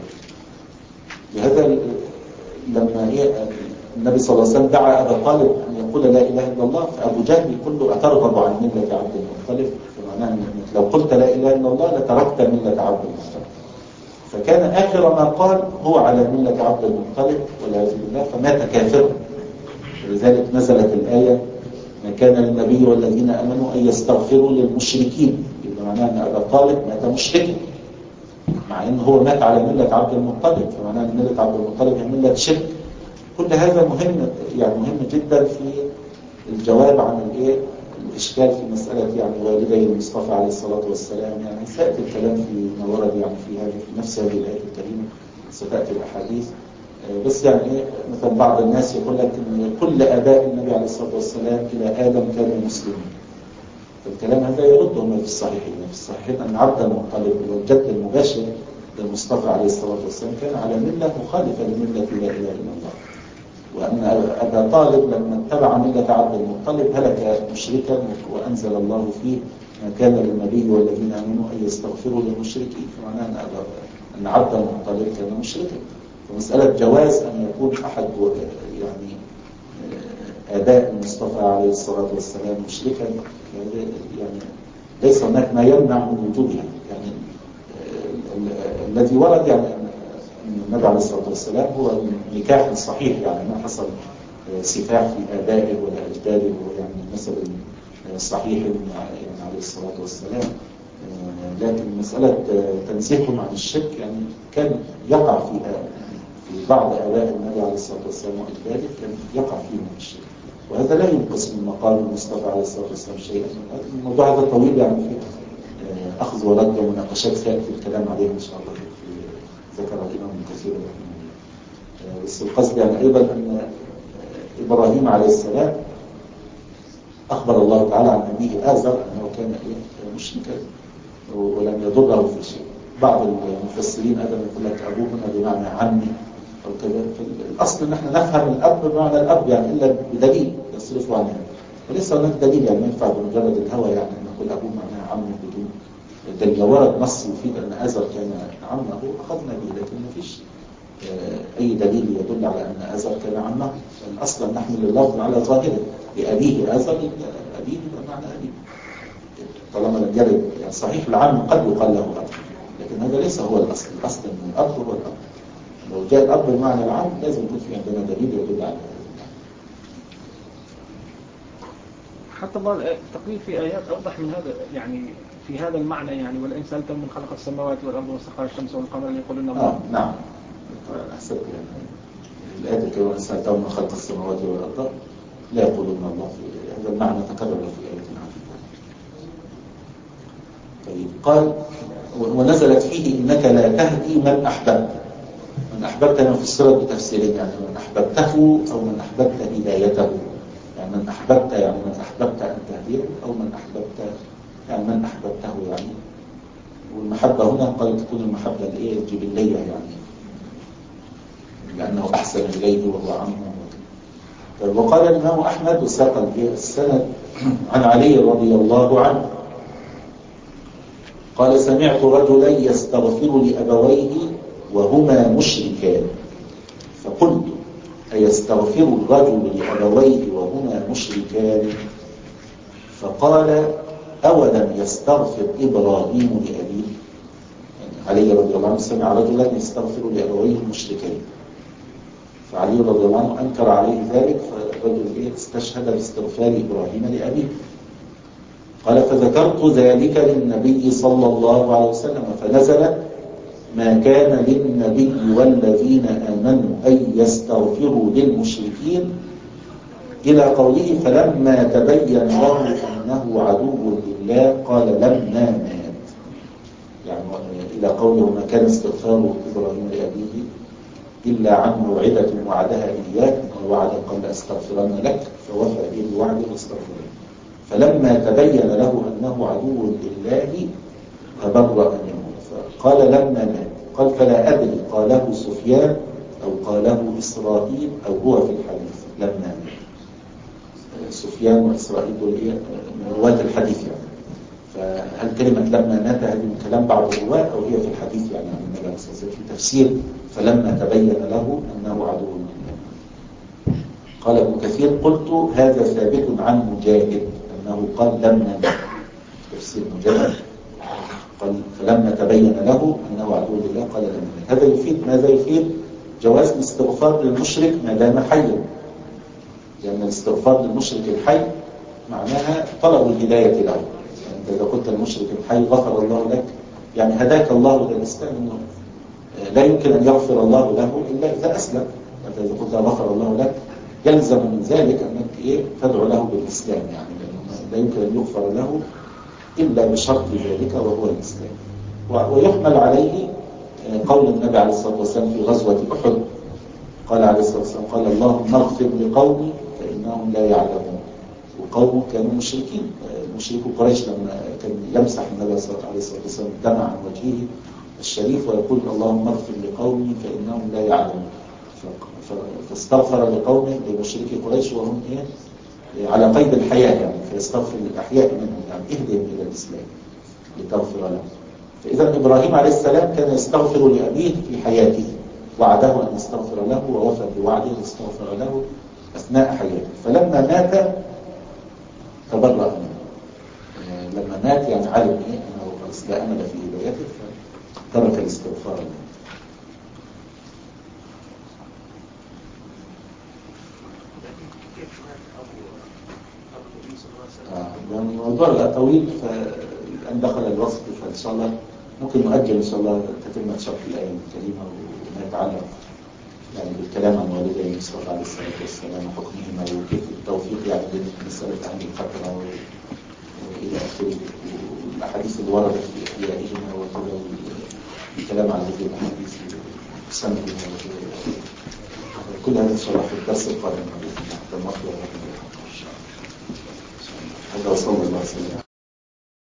لهذا لما النبي صلى الله عليه وسلم دعا أبا طالب أن يقول لا إله إلا الله فأبو جهل يقول له أترغب عن ملة عبد المطلب؟ فمعناه أنك لو قلت لا إله إلا الله لتركت ملة عبد المطلب. فكان آخر ما قال هو على ملة عبد المطلب والعياذ بالله فمات كافرا. ولذلك نزلت الآية ما كان للنبي والذين آمنوا أن يستغفروا للمشركين، يبقى معناه أن أبا طالب مات مشركا مع أنه هو مات على ملة عبد المطلب، فمعناه أن ملة عبد المطلب هي ملة شرك. كل هذا مهم يعني مهم جدا في الجواب عن الايه الاشكال في مساله يعني والدي المصطفى عليه الصلاه والسلام. يعني سياتي الكلام في ما ورد يعني في هذه في نفس هذه الايه الكريمه ستاتي الاحاديث. بس يعني ايه مثلا بعض الناس يقول لك ان كل اباء النبي عليه الصلاه والسلام الى ادم كانوا مسلمين. فالكلام هذا يرده ما في الصحيحين. في الصحيحين ان عبد المطلب الجد المباشر للمصطفى عليه الصلاه والسلام كان على مله مخالفه لمله لا اله الا الله، وأن أبا طالب لما اتبع ملة عبد المطلب هلك مشركا وأنزل الله فيه ما كان للنبي والذين آمنوا أن يستغفروا للمشركين. فمعناه أن, أن عبد المطلب كان مشركا. فمسألة جواز أن يكون أحد يعني آباء المصطفى عليه الصلاة والسلام مشركا يعني ليس هناك ما يمنع من وجودها. يعني الذي ورد يعني النبي عليه الصلاة والسلام هو نكاح صحيح، يعني ما حصل سفاح في آبائه ولا أجداده، يعني مثل صحيح يعني عليه الصلاة والسلام. لكن مسألة تنزيههم عن الشرك يعني كان يقع فيها في بعض آباء النبي عليه الصلاة والسلام وأجداده كان يقع فيهم الشرك، وهذا لا ينقص من مقام المصطفى عليه الصلاة والسلام شيئا. الموضوع هذا طويل يعني فيه أخذ ورد ومناقشات سيأتي الكلام عليها إن شاء الله في ذكر الإمام ابن كثير رحمه الله. بس القصد يعني أيضا أن إبراهيم عليه السلام أخبر الله تعالى عن أبيه آزر أنه كان مشركا ولم يضره في شيء. بعض المفسرين أيضا يقول لك أبوه هنا بمعنى عمي أو كذا. الأصل أن احنا نفهم الأب بمعنى الأب يعني إلا بدليل يصرف عنها، وليس هناك دليل يعني ينفع بمجرد الهوى يعني أن نقول أبوه معناه عمي بدون دليل. ورد نص يفيد أن آزر كان عمه أخذنا به، لكن ما فيش أي دليل يدل على أن آزر كان عمه. الأصل أن نحمل اللفظ على ظاهره، لأبيه آزر أبيه بمعنى أبيه طالما لم يرد. يعني صحيح العم قد يقال له أب، لكن هذا ليس هو الأصل. الأصل أن الأب هو الأب. لو جاء الأب بمعنى العم لازم يكون في عندنا دليل يدل على هذا. حتى الله التقرير في آيات أوضح من هذا يعني في هذا المعنى يعني ولئن سألتم من خلق السماوات والأرض وسخر الشمس والقمر ليقولن الله. آه نعم أحسنت يعني الآية الكريمة سألتم من خلق السماوات والأرض لا يقولون الله. في هذا المعنى تكرر في آية عديدة. طيب قال ونزلت فيه إنك لا تهدي من أحببت. من أحببت أنا في السورة بتفسيرين يعني من أحببته أو من أحببت هدايته. يعني من أحببت يعني من أحببت أن تهديه أو من أحببت يعني من أحببته يعني. والمحبة هنا قد تكون المحبة الإيه الجبلية يعني لأنه أحسن إليه وهو عنه. طيب وقال الإمام أحمد وساق السند عن علي رضي الله عنه قال سمعت رجلا يستغفر لأبويه وهما مشركان فقلت أيستغفر الرجل لأبويه وهما مشركان؟ فقال أولم يستغفر إبراهيم لأبيه؟ يعني علي رضي الله عنه سمع رجلا يستغفر لأبويه المشركين، فعلي رضي الله عنه أنكر عليه ذلك، فالرجل استشهد باستغفار إبراهيم لأبيه. قال فذكرت ذلك للنبي صلى الله عليه وسلم فنزلت ما كان للنبي والذين آمنوا أن يستغفروا للمشركين إلى قوله فلما تبين له أنه عدو لله قال لما مات. يعني إلى قوله ما كان استغفار إبراهيم لأبيه إلا عن موعدة وعدها إياه ووعدا قبل أستغفرن لك فوفى به بوعده واستغفره. فلما تبين له أنه عدو لله تبرأ منه فقال لما مات. قال فلا أدري قاله سفيان أو قاله إسرائيل أو هو في الحديث لما مات. سفيان وإسرائيل دول إيه من رواة الحديث يعني. فهل كلمة لما مات هذه من كلام بعض الرواة أو هي في الحديث يعني عن النبي عليه الصلاة والسلام في تفسير فلما تبين له أنه عدو لله. قال ابن كثير قلت هذا ثابت عن مجاهد أنه قال لما مات تفسير مجاهد قال فلما تبين له أنه عدو لله قال لما مات. هذا يفيد ماذا يفيد؟ جواز الاستغفار للمشرك ما دام حيا، لأن الاستغفار للمشرك الحي معناها طلب الهداية له. يعني إذا كنت المشرك الحي غفر الله لك يعني هداك الله إلى الإسلام إنه لا يمكن أن يغفر الله له إلا إذا أسلم. فإذا قلت غفر الله لك يلزم من ذلك أنك إيه تدعو له بالإسلام يعني لا يمكن أن يغفر له إلا بشرط ذلك وهو الإسلام. ويحمل عليه قول النبي عليه الصلاة والسلام في غزوة أحد قال عليه الصلاة والسلام قال اللهم اغفر لقومي فإنهم لا يعلمون. وقومه كانوا مشركين. مشركو قريش لما كان يمسح النبي عليه الصلاة والسلام الدم عن وجهه الشريف ويقول اللهم اغفر لقومي فإنهم لا يعلمون. فاستغفر لقومه لمشركي قريش وهم إيه على قيد الحياة يعني فيستغفر للأحياء منهم يعني اهدهم إلى الإسلام لتغفر لهم. فإذا إبراهيم عليه السلام كان يستغفر لأبيه في حياته وعده أن يستغفر له ووفى بوعده واستغفر له أثناء حياته. فلما مات تبرأ منه. لما مات يعني علم إيه أنه خلاص لا أمل في هدايته فترك الاستغفار له. يعني الموضوع طويل فأن دخل الوصف فإن شاء الله ممكن نؤجل إن شاء الله تتم شرح الآية الكريمة ونتعلق يعني بالكلام عن والدي المصطفى عليه الصلاة والسلام وحكمهما وكيف التوفيق يعني بين مسألة أهل الفترة وإلى آخره والأحاديث اللي وردت في إحيائهما وكذا والكلام عن هذه الأحاديث والسند بها وكذا. كل هذا إن شاء الله في الدرس القادم حتى المطلب. هذا وصلى الله وسلم.